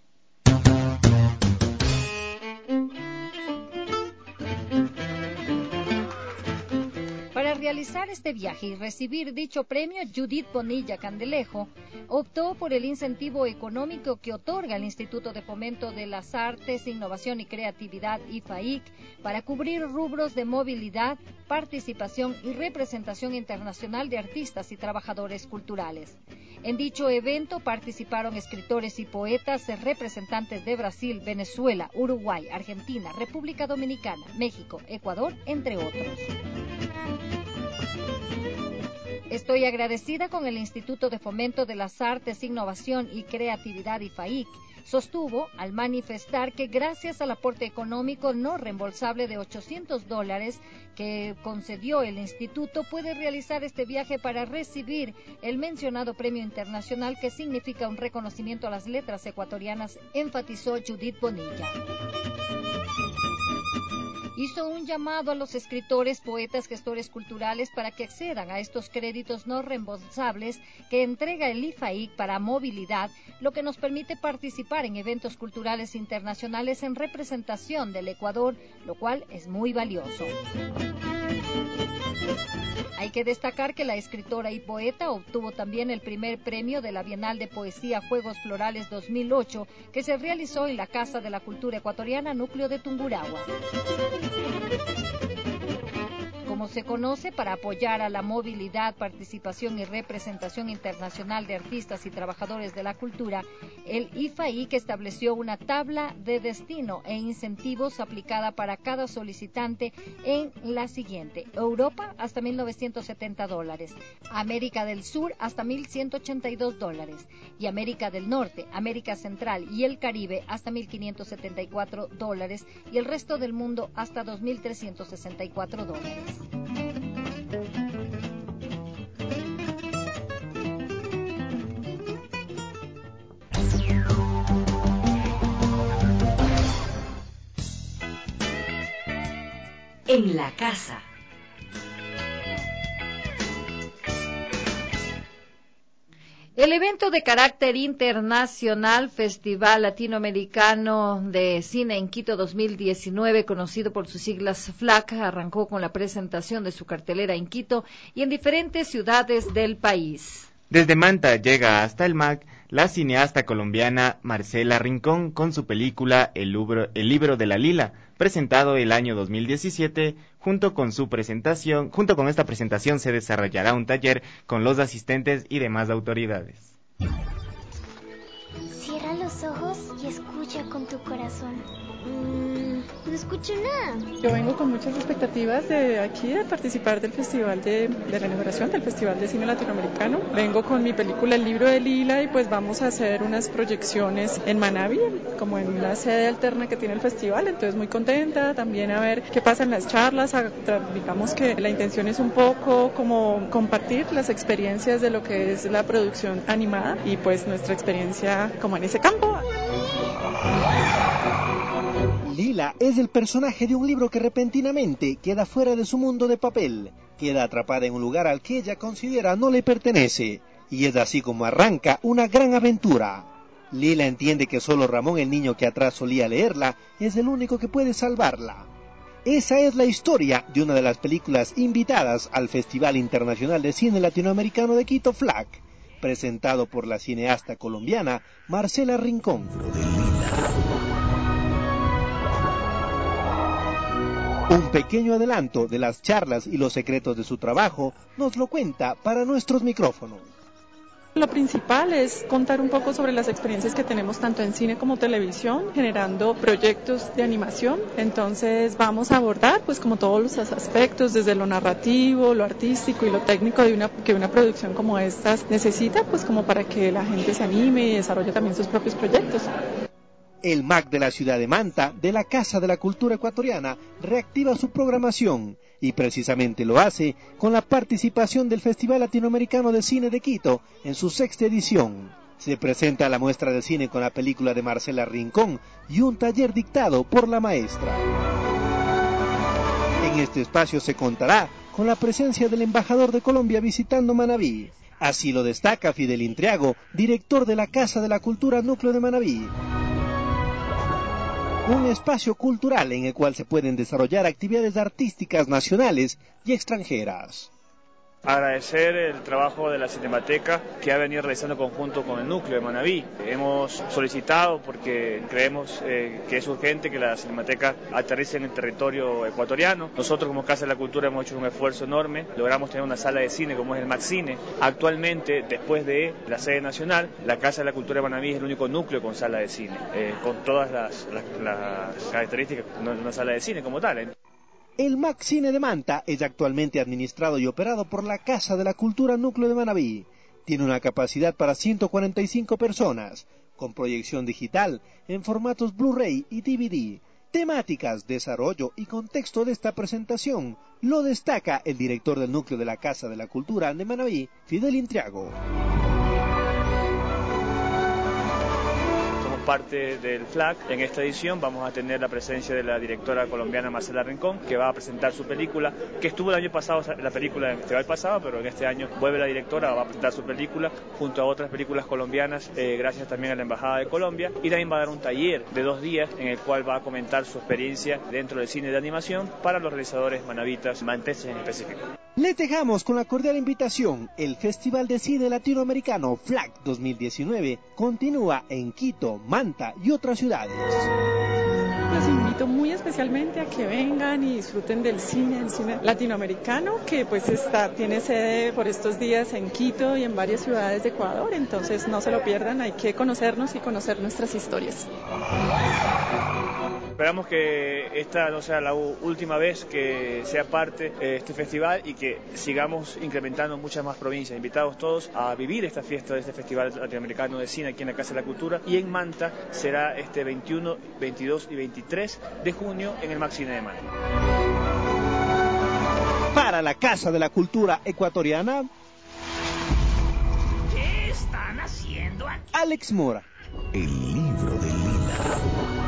Para realizar este viaje y recibir dicho premio, Judith Bonilla Candelejo optó por el incentivo económico que otorga el Instituto de Fomento de las Artes, Innovación y Creatividad, IFAIC, para cubrir rubros de movilidad, participación y representación internacional de artistas y trabajadores culturales. En dicho evento participaron escritores y poetas, representantes de Brasil, Venezuela, Uruguay, Argentina, República Dominicana, México, Ecuador, entre otros. Estoy agradecida con el Instituto de Fomento de las Artes, Innovación y Creatividad, IFAIC, sostuvo al manifestar que gracias al aporte económico no reembolsable de $800 que concedió el instituto, puede realizar este viaje para recibir el mencionado premio internacional que significa un reconocimiento a las letras ecuatorianas, enfatizó Judith Bonilla. Hizo un llamado a los escritores, poetas, gestores culturales para que accedan a estos créditos no reembolsables que entrega el IFAIC para movilidad, lo que nos permite participar en eventos culturales internacionales en representación del Ecuador, lo cual es muy valioso. Hay que destacar que la escritora y poeta obtuvo también el primer premio de la Bienal de Poesía Juegos Florales 2008, que se realizó en la Casa de la Cultura Ecuatoriana, núcleo de Tungurahua. Como se conoce, para apoyar a la movilidad, participación y representación internacional de artistas y trabajadores de la cultura, el IFAIC estableció una tabla de destino e incentivos aplicada para cada solicitante en la siguiente: Europa hasta $1.970, América del Sur hasta $1.182 y América del Norte, América Central y el Caribe hasta $1.574 y el resto del mundo hasta $2.364. En la casa. El evento de carácter internacional, Festival Latinoamericano de Cine en Quito 2019, conocido por sus siglas FLAC, arrancó con la presentación de su cartelera en Quito y en diferentes ciudades del país. Desde Manta llega hasta el MAC la cineasta colombiana Marcela Rincón con su película El libro de la Lila, presentado el año 2017. Junto con esta presentación se desarrollará un taller con los asistentes y demás autoridades. Cierra los ojos y escucha con tu corazón. No escucho nada. Yo vengo con muchas expectativas de aquí, de participar del Festival de la inauguración del Festival de Cine Latinoamericano. Vengo con mi película El libro de Lila y pues vamos a hacer unas proyecciones en Manaví, como en una sede alterna que tiene el festival, entonces muy contenta también a ver qué pasa en las charlas. Digamos que la intención es un poco como compartir las experiencias de lo que es la producción animada y pues nuestra experiencia como en ese campo. Lila es el personaje de un libro que repentinamente queda fuera de su mundo de papel, queda atrapada en un lugar al que ella considera no le pertenece, y es así como arranca una gran aventura. Lila entiende que solo Ramón, el niño que atrás solía leerla, es el único que puede salvarla. Esa es la historia de una de las películas invitadas al Festival Internacional de Cine Latinoamericano de Quito, FLAC, presentado por la cineasta colombiana Marcela Rincón. Un pequeño adelanto de las charlas y los secretos de su trabajo nos lo cuenta para nuestros micrófonos. Lo principal es contar un poco sobre las experiencias que tenemos tanto en cine como televisión, generando proyectos de animación. Entonces vamos a abordar pues como todos los aspectos, desde lo narrativo, lo artístico y lo técnico que una producción como estas necesita, pues como para que la gente se anime y desarrolle también sus propios proyectos. El MAC de la ciudad de Manta, de la Casa de la Cultura Ecuatoriana, reactiva su programación y precisamente lo hace con la participación del Festival Latinoamericano de Cine de Quito en su 6ª edición. Se presenta la muestra de cine con la película de Marcela Rincón y un taller dictado por la maestra. En este espacio se contará con la presencia del embajador de Colombia visitando Manabí. Así lo destaca Fidel Intriago, director de la Casa de la Cultura Núcleo de Manabí. Un espacio cultural en el cual se pueden desarrollar actividades artísticas nacionales y extranjeras. Agradecer el trabajo de la Cinemateca que ha venido realizando conjunto con el núcleo de Manabí. Hemos solicitado porque creemos que es urgente que la Cinemateca aterrice en el territorio ecuatoriano. Nosotros como Casa de la Cultura hemos hecho un esfuerzo enorme, logramos tener una sala de cine como es el Maxcine. Actualmente, después de la sede nacional, la Casa de la Cultura de Manabí es el único núcleo con sala de cine, con todas las características de una sala de cine como tal. El Maxcine de Manta es actualmente administrado y operado por la Casa de la Cultura Núcleo de Manabí. Tiene una capacidad para 145 personas, con proyección digital en formatos Blu-ray y DVD. Temáticas, desarrollo y contexto de esta presentación lo destaca el director del núcleo de la Casa de la Cultura de Manabí, Fidel Intriago. Parte del FLAC. En esta edición vamos a tener la presencia de la directora colombiana Marcela Rincón, que va a presentar su película, que estuvo el año pasado, la película del festival pasado, pero en este año vuelve la directora, va a presentar su película junto a otras películas colombianas, gracias también a la Embajada de Colombia, y también va a dar un taller de 2 días en el cual va a comentar su experiencia dentro del cine de animación para los realizadores manavitas, manteses en específico. Les dejamos con la cordial invitación. El Festival de Cine Latinoamericano FLAC 2019 continúa en Quito, Manta y otras ciudades. Los invito muy especialmente a que vengan y disfruten del cine, el cine latinoamericano, que pues tiene sede por estos días en Quito y en varias ciudades de Ecuador, entonces no se lo pierdan, hay que conocernos y conocer nuestras historias. Esperamos que esta no sea la última vez que sea parte de este festival y que sigamos incrementando muchas más provincias. Invitados todos a vivir esta fiesta de este Festival Latinoamericano de Cine aquí en la Casa de la Cultura, y en Manta será este 21, 22 y 23 de junio en el Maxcine de Manta. Para la Casa de la Cultura Ecuatoriana, ¿qué están haciendo aquí? Alex Mora. El libro de Lila.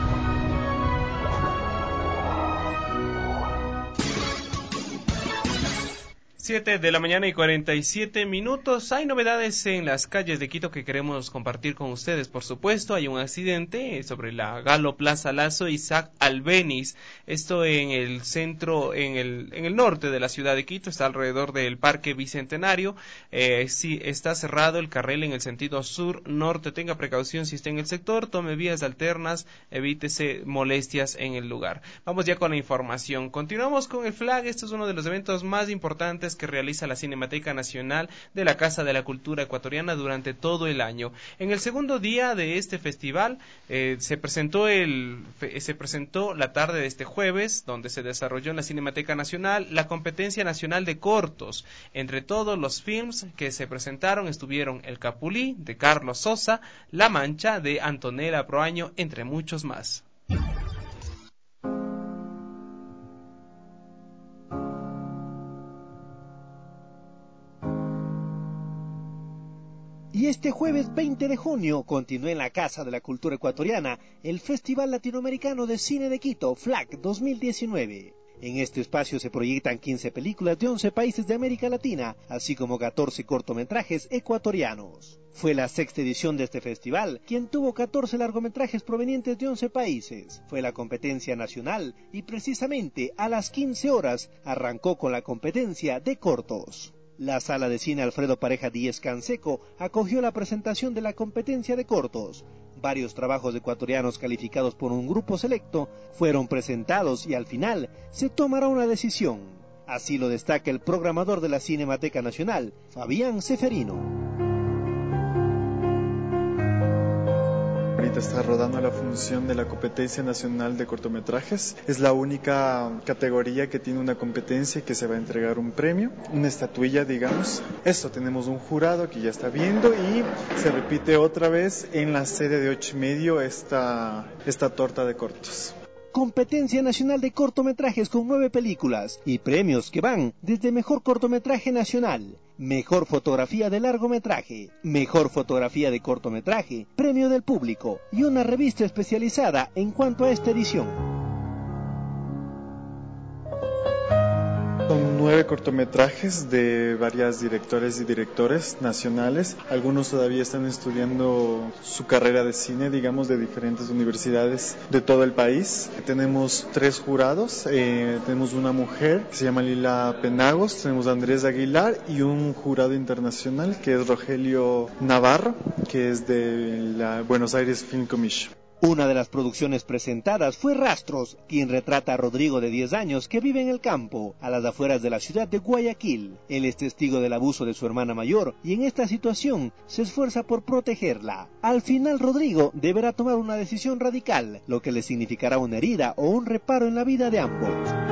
7 de la mañana y 47 minutos. Hay novedades en las calles de Quito que queremos compartir con ustedes, por supuesto. Hay un accidente sobre la Galo Plaza Lazo Isaac Albeniz. Esto en el centro, en el norte de la ciudad de Quito. Está alrededor del Parque Bicentenario. Sí, está cerrado el carril en el sentido sur-norte. Tenga precaución si está en el sector. Tome vías alternas. Evítese molestias en el lugar. Vamos ya con la información. Continuamos con el FLAG. Este es uno de los eventos más importantes que realiza la Cinemateca Nacional de la Casa de la Cultura Ecuatoriana durante todo el año. En el segundo día de este festival se presentó la tarde de este jueves, donde se desarrolló en la Cinemateca Nacional la competencia nacional de cortos. Entre todos los films que se presentaron estuvieron El Capulí de Carlos Sosa, La Mancha de Antonella Proaño, entre muchos más. Y este jueves 20 de junio continúa en la Casa de la Cultura Ecuatoriana el Festival Latinoamericano de Cine de Quito, FLAC 2019. En este espacio se proyectan 15 películas de 11 países de América Latina, así como 14 cortometrajes ecuatorianos. Fue la 6ª edición de este festival, quien tuvo 14 largometrajes provenientes de 11 países. Fue la competencia nacional y precisamente a las 15 horas arrancó con la competencia de cortos. La Sala de Cine Alfredo Pareja Díez Canseco acogió la presentación de la competencia de cortos. Varios trabajos ecuatorianos calificados por un grupo selecto fueron presentados y al final se tomará una decisión. Así lo destaca el programador de la Cinemateca Nacional, Fabián Seferino. actualmente está rodando la función de la Competencia Nacional de Cortometrajes. Es la única categoría que tiene una competencia y que se va a entregar un premio, una estatuilla, digamos. Esto, tenemos un jurado que ya está viendo y se repite otra vez en la sede de 8:30 esta torta de cortos. Competencia Nacional de Cortometrajes con 9 películas y premios que van desde Mejor Cortometraje Nacional, Mejor Fotografía de Largometraje, Mejor Fotografía de Cortometraje, Premio del Público y una revista especializada en cuanto a esta edición. Son 9 cortometrajes de varias directores y directores nacionales. Algunos todavía están estudiando su carrera de cine, digamos, de diferentes universidades de todo el país. Tenemos 3 jurados. Tenemos una mujer que se llama Lila Penagos, tenemos a Andrés Aguilar y un jurado internacional que es Rogelio Navarro, que es de la Buenos Aires Film Commission. Una de las producciones presentadas fue Rastros, quien retrata a Rodrigo de 10 años que vive en el campo, a las afueras de la ciudad de Guayaquil. Él es testigo del abuso de su hermana mayor y en esta situación se esfuerza por protegerla. Al final Rodrigo deberá tomar una decisión radical, lo que le significará una herida o un reparo en la vida de ambos.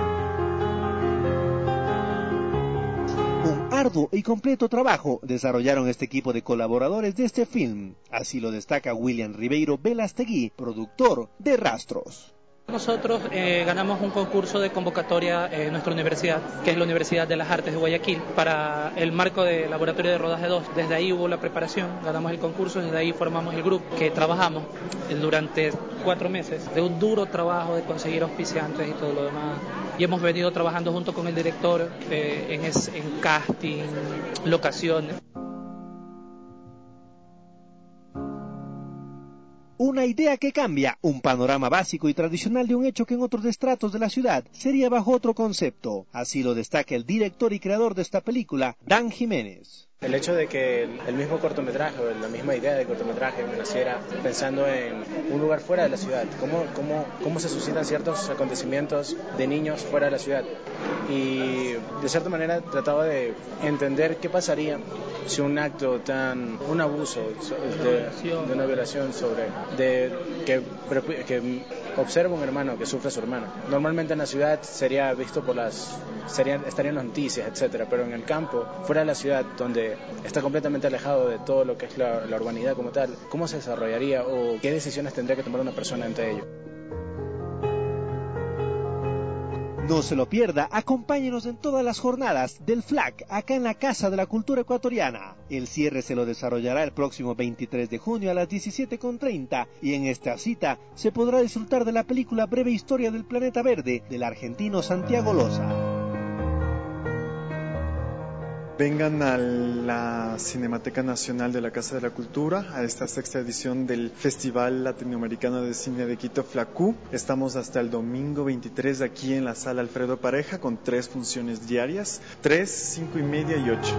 Un arduo y completo trabajo desarrollaron este equipo de colaboradores de este film. Así lo destaca William Ribeiro Velastegui, productor de Rastros. Nosotros ganamos un concurso de convocatoria en nuestra universidad, que es la Universidad de las Artes de Guayaquil, para el marco de Laboratorio de Rodaje 2. Desde ahí hubo la preparación, ganamos el concurso, desde ahí formamos el grupo que trabajamos durante 4 meses, de un duro trabajo de conseguir auspiciantes y todo lo demás. Y hemos venido trabajando junto con el director en casting, locaciones. Una idea que cambia un panorama básico y tradicional de un hecho que en otros estratos de la ciudad sería bajo otro concepto. Así lo destaca el director y creador de esta película, Dan Jiménez. El hecho de que el mismo cortometraje o la misma idea de cortometraje me naciera pensando en un lugar fuera de la ciudad, cómo se suscitan ciertos acontecimientos de niños fuera de la ciudad. Y de cierta manera trataba de entender qué pasaría si un acto un abuso, de una violación que observa un hermano que sufre a su hermano. Normalmente en la ciudad sería visto estarían las noticias, etcétera, pero en el campo, fuera de la ciudad, donde está completamente alejado de todo lo que es la urbanidad como tal, ¿cómo se desarrollaría o qué decisiones tendría que tomar una persona ante ello? No se lo pierda, acompáñenos en todas las jornadas del FLAC, acá en la Casa de la Cultura Ecuatoriana. El cierre se lo desarrollará el próximo 23 de junio a las 17:30 y en esta cita se podrá disfrutar de la película Breve Historia del Planeta Verde del argentino Santiago Loza. Vengan a la Cinemateca Nacional de la Casa de la Cultura, a esta 6ª edición del Festival Latinoamericano de Cine de Quito, FLACU. Estamos hasta el domingo 23 aquí en la Sala Alfredo Pareja con 3 funciones diarias, 3, 5:30 y 8.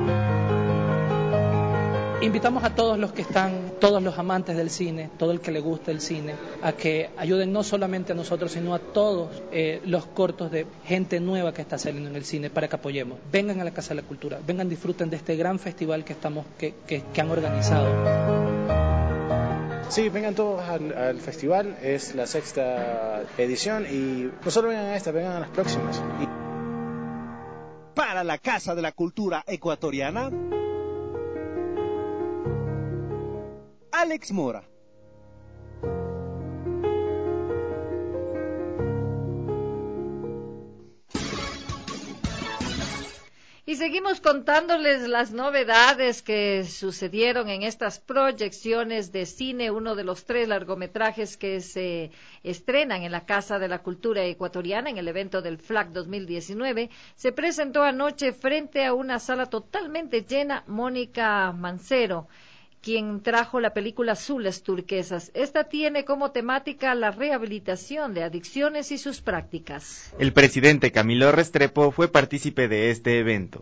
Invitamos a todos todos los amantes del cine, todo el que le gusta el cine, a que ayuden no solamente a nosotros, sino a todos los cortos de gente nueva que está saliendo en el cine para que apoyemos. Vengan a la Casa de la Cultura, vengan, disfruten de este gran festival que han organizado. Sí, vengan todos al festival, es la 6ª edición y no solo vengan a esta, vengan a las próximas. Para la Casa de la Cultura Ecuatoriana, Alex Mora. Y seguimos contándoles las novedades que sucedieron en estas proyecciones de cine. Uno de los 3 largometrajes que se estrenan en la Casa de la Cultura Ecuatoriana en el evento del FLAC 2019 se presentó anoche frente a una sala totalmente llena. Mónica Mancero, quien trajo la película Azules Turquesas. Esta tiene como temática la rehabilitación de adicciones y sus prácticas. El presidente Camilo Restrepo fue partícipe de este evento.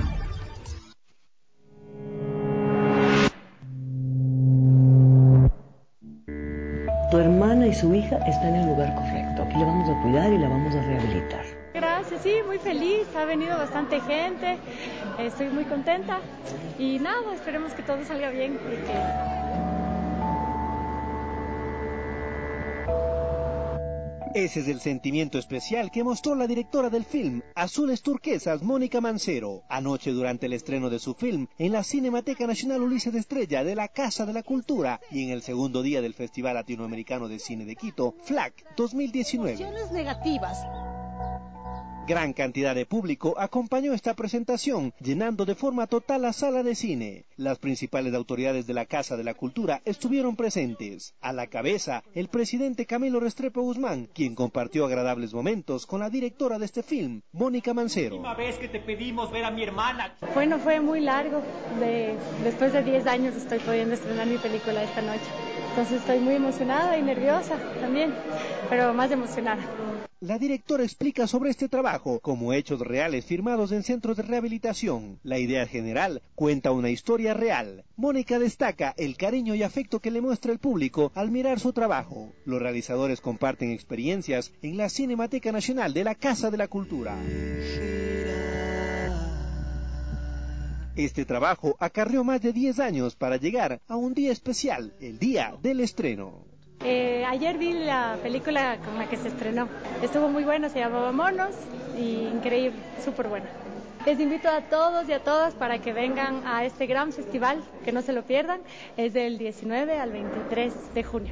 Tu hermana y su hija están en el lugar correcto. Aquí la vamos a cuidar y la vamos a rehabilitar. Gracias, sí, muy feliz, ha venido bastante gente, estoy muy contenta y nada, esperemos que todo salga bien. Ese es el sentimiento especial que mostró la directora del film Azules Turquesas, Mónica Mancero, anoche durante el estreno de su film en la Cinemateca Nacional Ulises de Estrella de la Casa de la Cultura y en el segundo día del Festival Latinoamericano de Cine de Quito, FLAC 2019. Emociones negativas. Gran cantidad de público acompañó esta presentación, llenando de forma total la sala de cine. Las principales autoridades de la Casa de la Cultura estuvieron presentes. A la cabeza, el presidente Camilo Restrepo Guzmán, quien compartió agradables momentos con la directora de este film, Mónica Mancero. La última vez que te pedimos ver a mi hermana. Bueno, fue muy largo. Después de 10 años estoy pudiendo estrenar mi película esta noche. Entonces estoy muy emocionada y nerviosa también, pero más emocionada. La directora explica sobre este trabajo como hechos reales firmados en centros de rehabilitación. La idea general cuenta una historia real. Mónica destaca el cariño y afecto que le muestra el público al mirar su trabajo. Los realizadores comparten experiencias en la Cinemateca Nacional de la Casa de la Cultura. Este trabajo acarreó más de 10 años para llegar a un día especial, el día del estreno. Ayer vi la película con la que se estrenó. Estuvo muy buena, se llamaba Monos y increíble, súper buena. Les invito a todos y a todas para que vengan a este gran festival, que no se lo pierdan. Es del 19 al 23 de junio.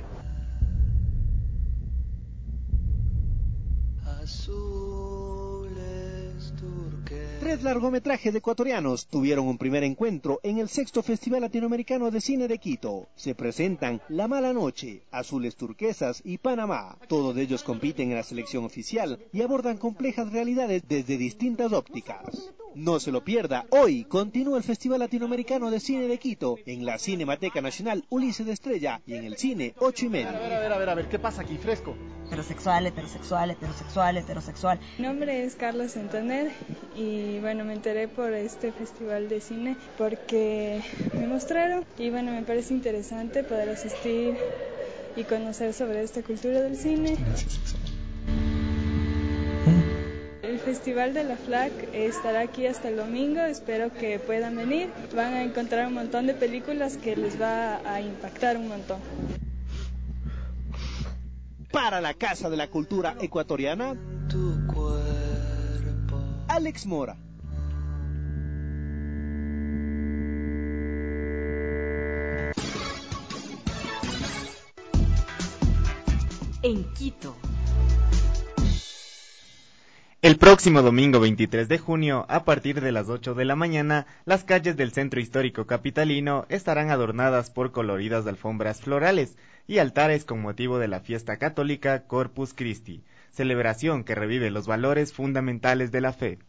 Tres largometrajes ecuatorianos tuvieron un primer encuentro en el 6º Festival Latinoamericano de Cine de Quito. Se presentan La Mala Noche, Azules Turquesas y Panamá. Todos ellos compiten en la selección oficial y abordan complejas realidades desde distintas ópticas. No se lo pierda, hoy continúa el Festival Latinoamericano de Cine de Quito en la Cinemateca Nacional Ulises de Estrella y en el cine 8:30. A ver, ¿qué pasa aquí, fresco? Heterosexual. Mi nombre es Carlos Santaner y bueno, me enteré por este festival de cine porque me mostraron y bueno, me parece interesante poder asistir y conocer sobre esta cultura del cine. El Festival de la FLAC estará aquí hasta el domingo, espero que puedan venir. Van a encontrar un montón de películas que les va a impactar un montón. Para la Casa de la Cultura Ecuatoriana, Alex Mora. En Quito. El próximo domingo 23 de junio, a partir de las 8 de la mañana, las calles del centro histórico capitalino estarán adornadas por coloridas alfombras florales y altares con motivo de la fiesta católica Corpus Christi, celebración que revive los valores fundamentales de la fe.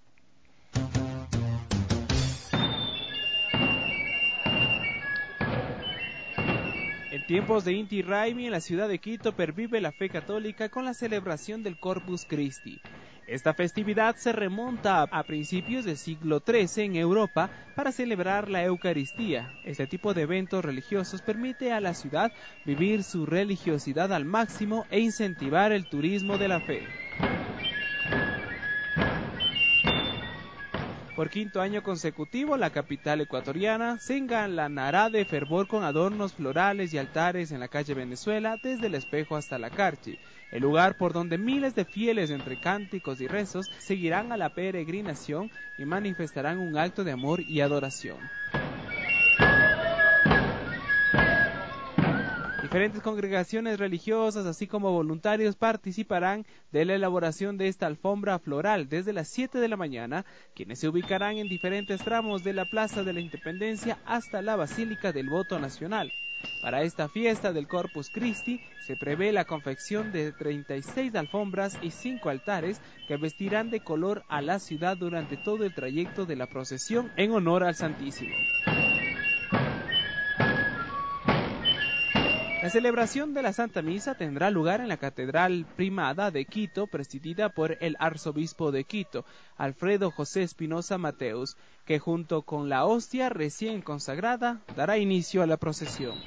En tiempos de Inti Raymi, en la ciudad de Quito pervive la fe católica con la celebración del Corpus Christi. Esta festividad se remonta a principios del siglo XIII en Europa para celebrar la Eucaristía. Este tipo de eventos religiosos permite a la ciudad vivir su religiosidad al máximo e incentivar el turismo de la fe. Por quinto año consecutivo, la capital ecuatoriana se engalanará de fervor con adornos florales y altares en la calle Venezuela, desde el Espejo hasta la Carchi, el lugar por donde miles de fieles entre cánticos y rezos seguirán a la peregrinación y manifestarán un acto de amor y adoración. Diferentes congregaciones religiosas, así como voluntarios, participarán de la elaboración de esta alfombra floral desde las 7 de la mañana, quienes se ubicarán en diferentes tramos de la Plaza de la Independencia hasta la Basílica del Voto Nacional. Para esta fiesta del Corpus Christi se prevé la confección de 36 alfombras y 5 altares que vestirán de color a la ciudad durante todo el trayecto de la procesión en honor al Santísimo. La celebración de la Santa Misa tendrá lugar en la Catedral Primada de Quito, presidida por el arzobispo de Quito, Alfredo José Espinosa Mateus, que junto con la hostia recién consagrada dará inicio a la procesión.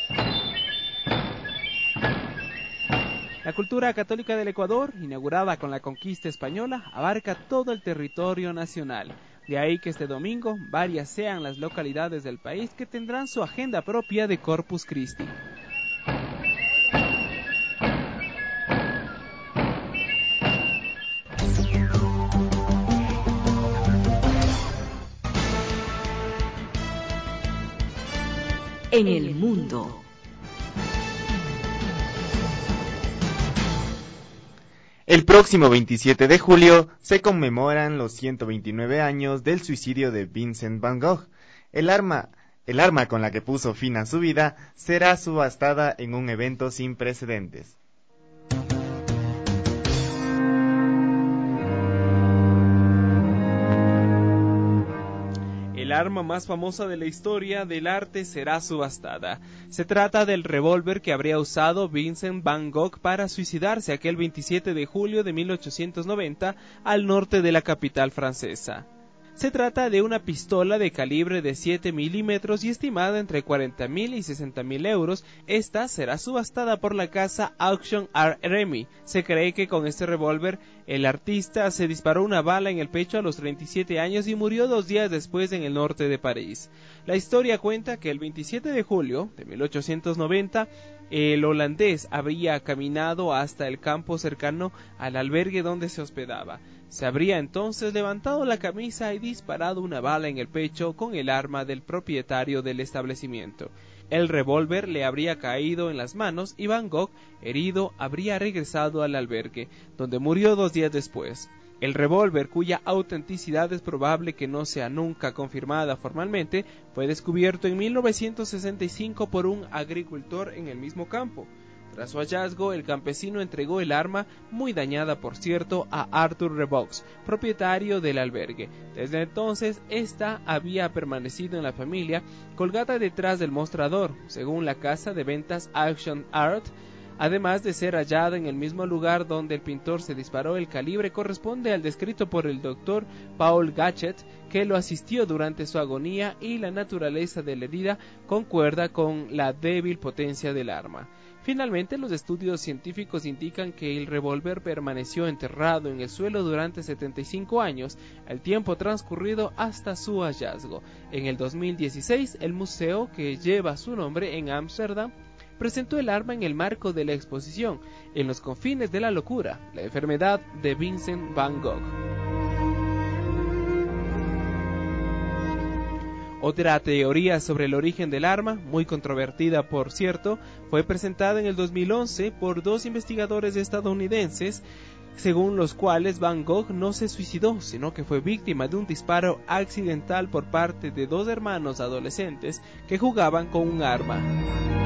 La cultura católica del Ecuador, inaugurada con la conquista española, abarca todo el territorio nacional. De ahí que este domingo varias sean las localidades del país que tendrán su agenda propia de Corpus Christi. en el mundo. El próximo 27 de julio se conmemoran los 129 años del suicidio de Vincent van Gogh. El arma con la que puso fin a su vida será subastada en un evento sin precedentes. El arma más famosa de la historia del arte será subastada. Se trata del revólver que habría usado Vincent van Gogh para suicidarse aquel 27 de julio de 1890 al norte de la capital francesa. Se trata de una pistola de calibre de 7 milímetros y estimada entre 40.000 y 60.000 euros. Esta será subastada por la casa Auction Art Remy. Se cree que con este revólver el artista se disparó una bala en el pecho a los 37 años y murió 2 días después en el norte de París. La historia cuenta que el 27 de julio de 1890 el holandés habría caminado hasta el campo cercano al albergue donde se hospedaba. Se habría entonces levantado la camisa y disparado una bala en el pecho con el arma del propietario del establecimiento. El revólver le habría caído en las manos y Van Gogh, herido, habría regresado al albergue, donde murió 2 días después. El revólver, cuya autenticidad es probable que no sea nunca confirmada formalmente, fue descubierto en 1965 por un agricultor en el mismo campo. Tras su hallazgo, el campesino entregó el arma, muy dañada por cierto, a Arthur Reboux, propietario del albergue. Desde entonces, esta había permanecido en la familia, colgada detrás del mostrador, según la casa de ventas Auction Art. Además de ser hallada en el mismo lugar donde el pintor se disparó, el calibre corresponde al descrito por el doctor Paul Gachet, que lo asistió durante su agonía, y la naturaleza de la herida concuerda con la débil potencia del arma. Finalmente, los estudios científicos indican que el revólver permaneció enterrado en el suelo durante 75 años, el tiempo transcurrido hasta su hallazgo. En el 2016, el museo que lleva su nombre en Ámsterdam presentó el arma en el marco de la exposición En los confines de la locura, la enfermedad de Vincent van Gogh. Otra teoría sobre el origen del arma, muy controvertida por cierto, fue presentada en el 2011 por 2 investigadores estadounidenses, según los cuales Van Gogh no se suicidó, sino que fue víctima de un disparo accidental por parte de 2 hermanos adolescentes que jugaban con un arma.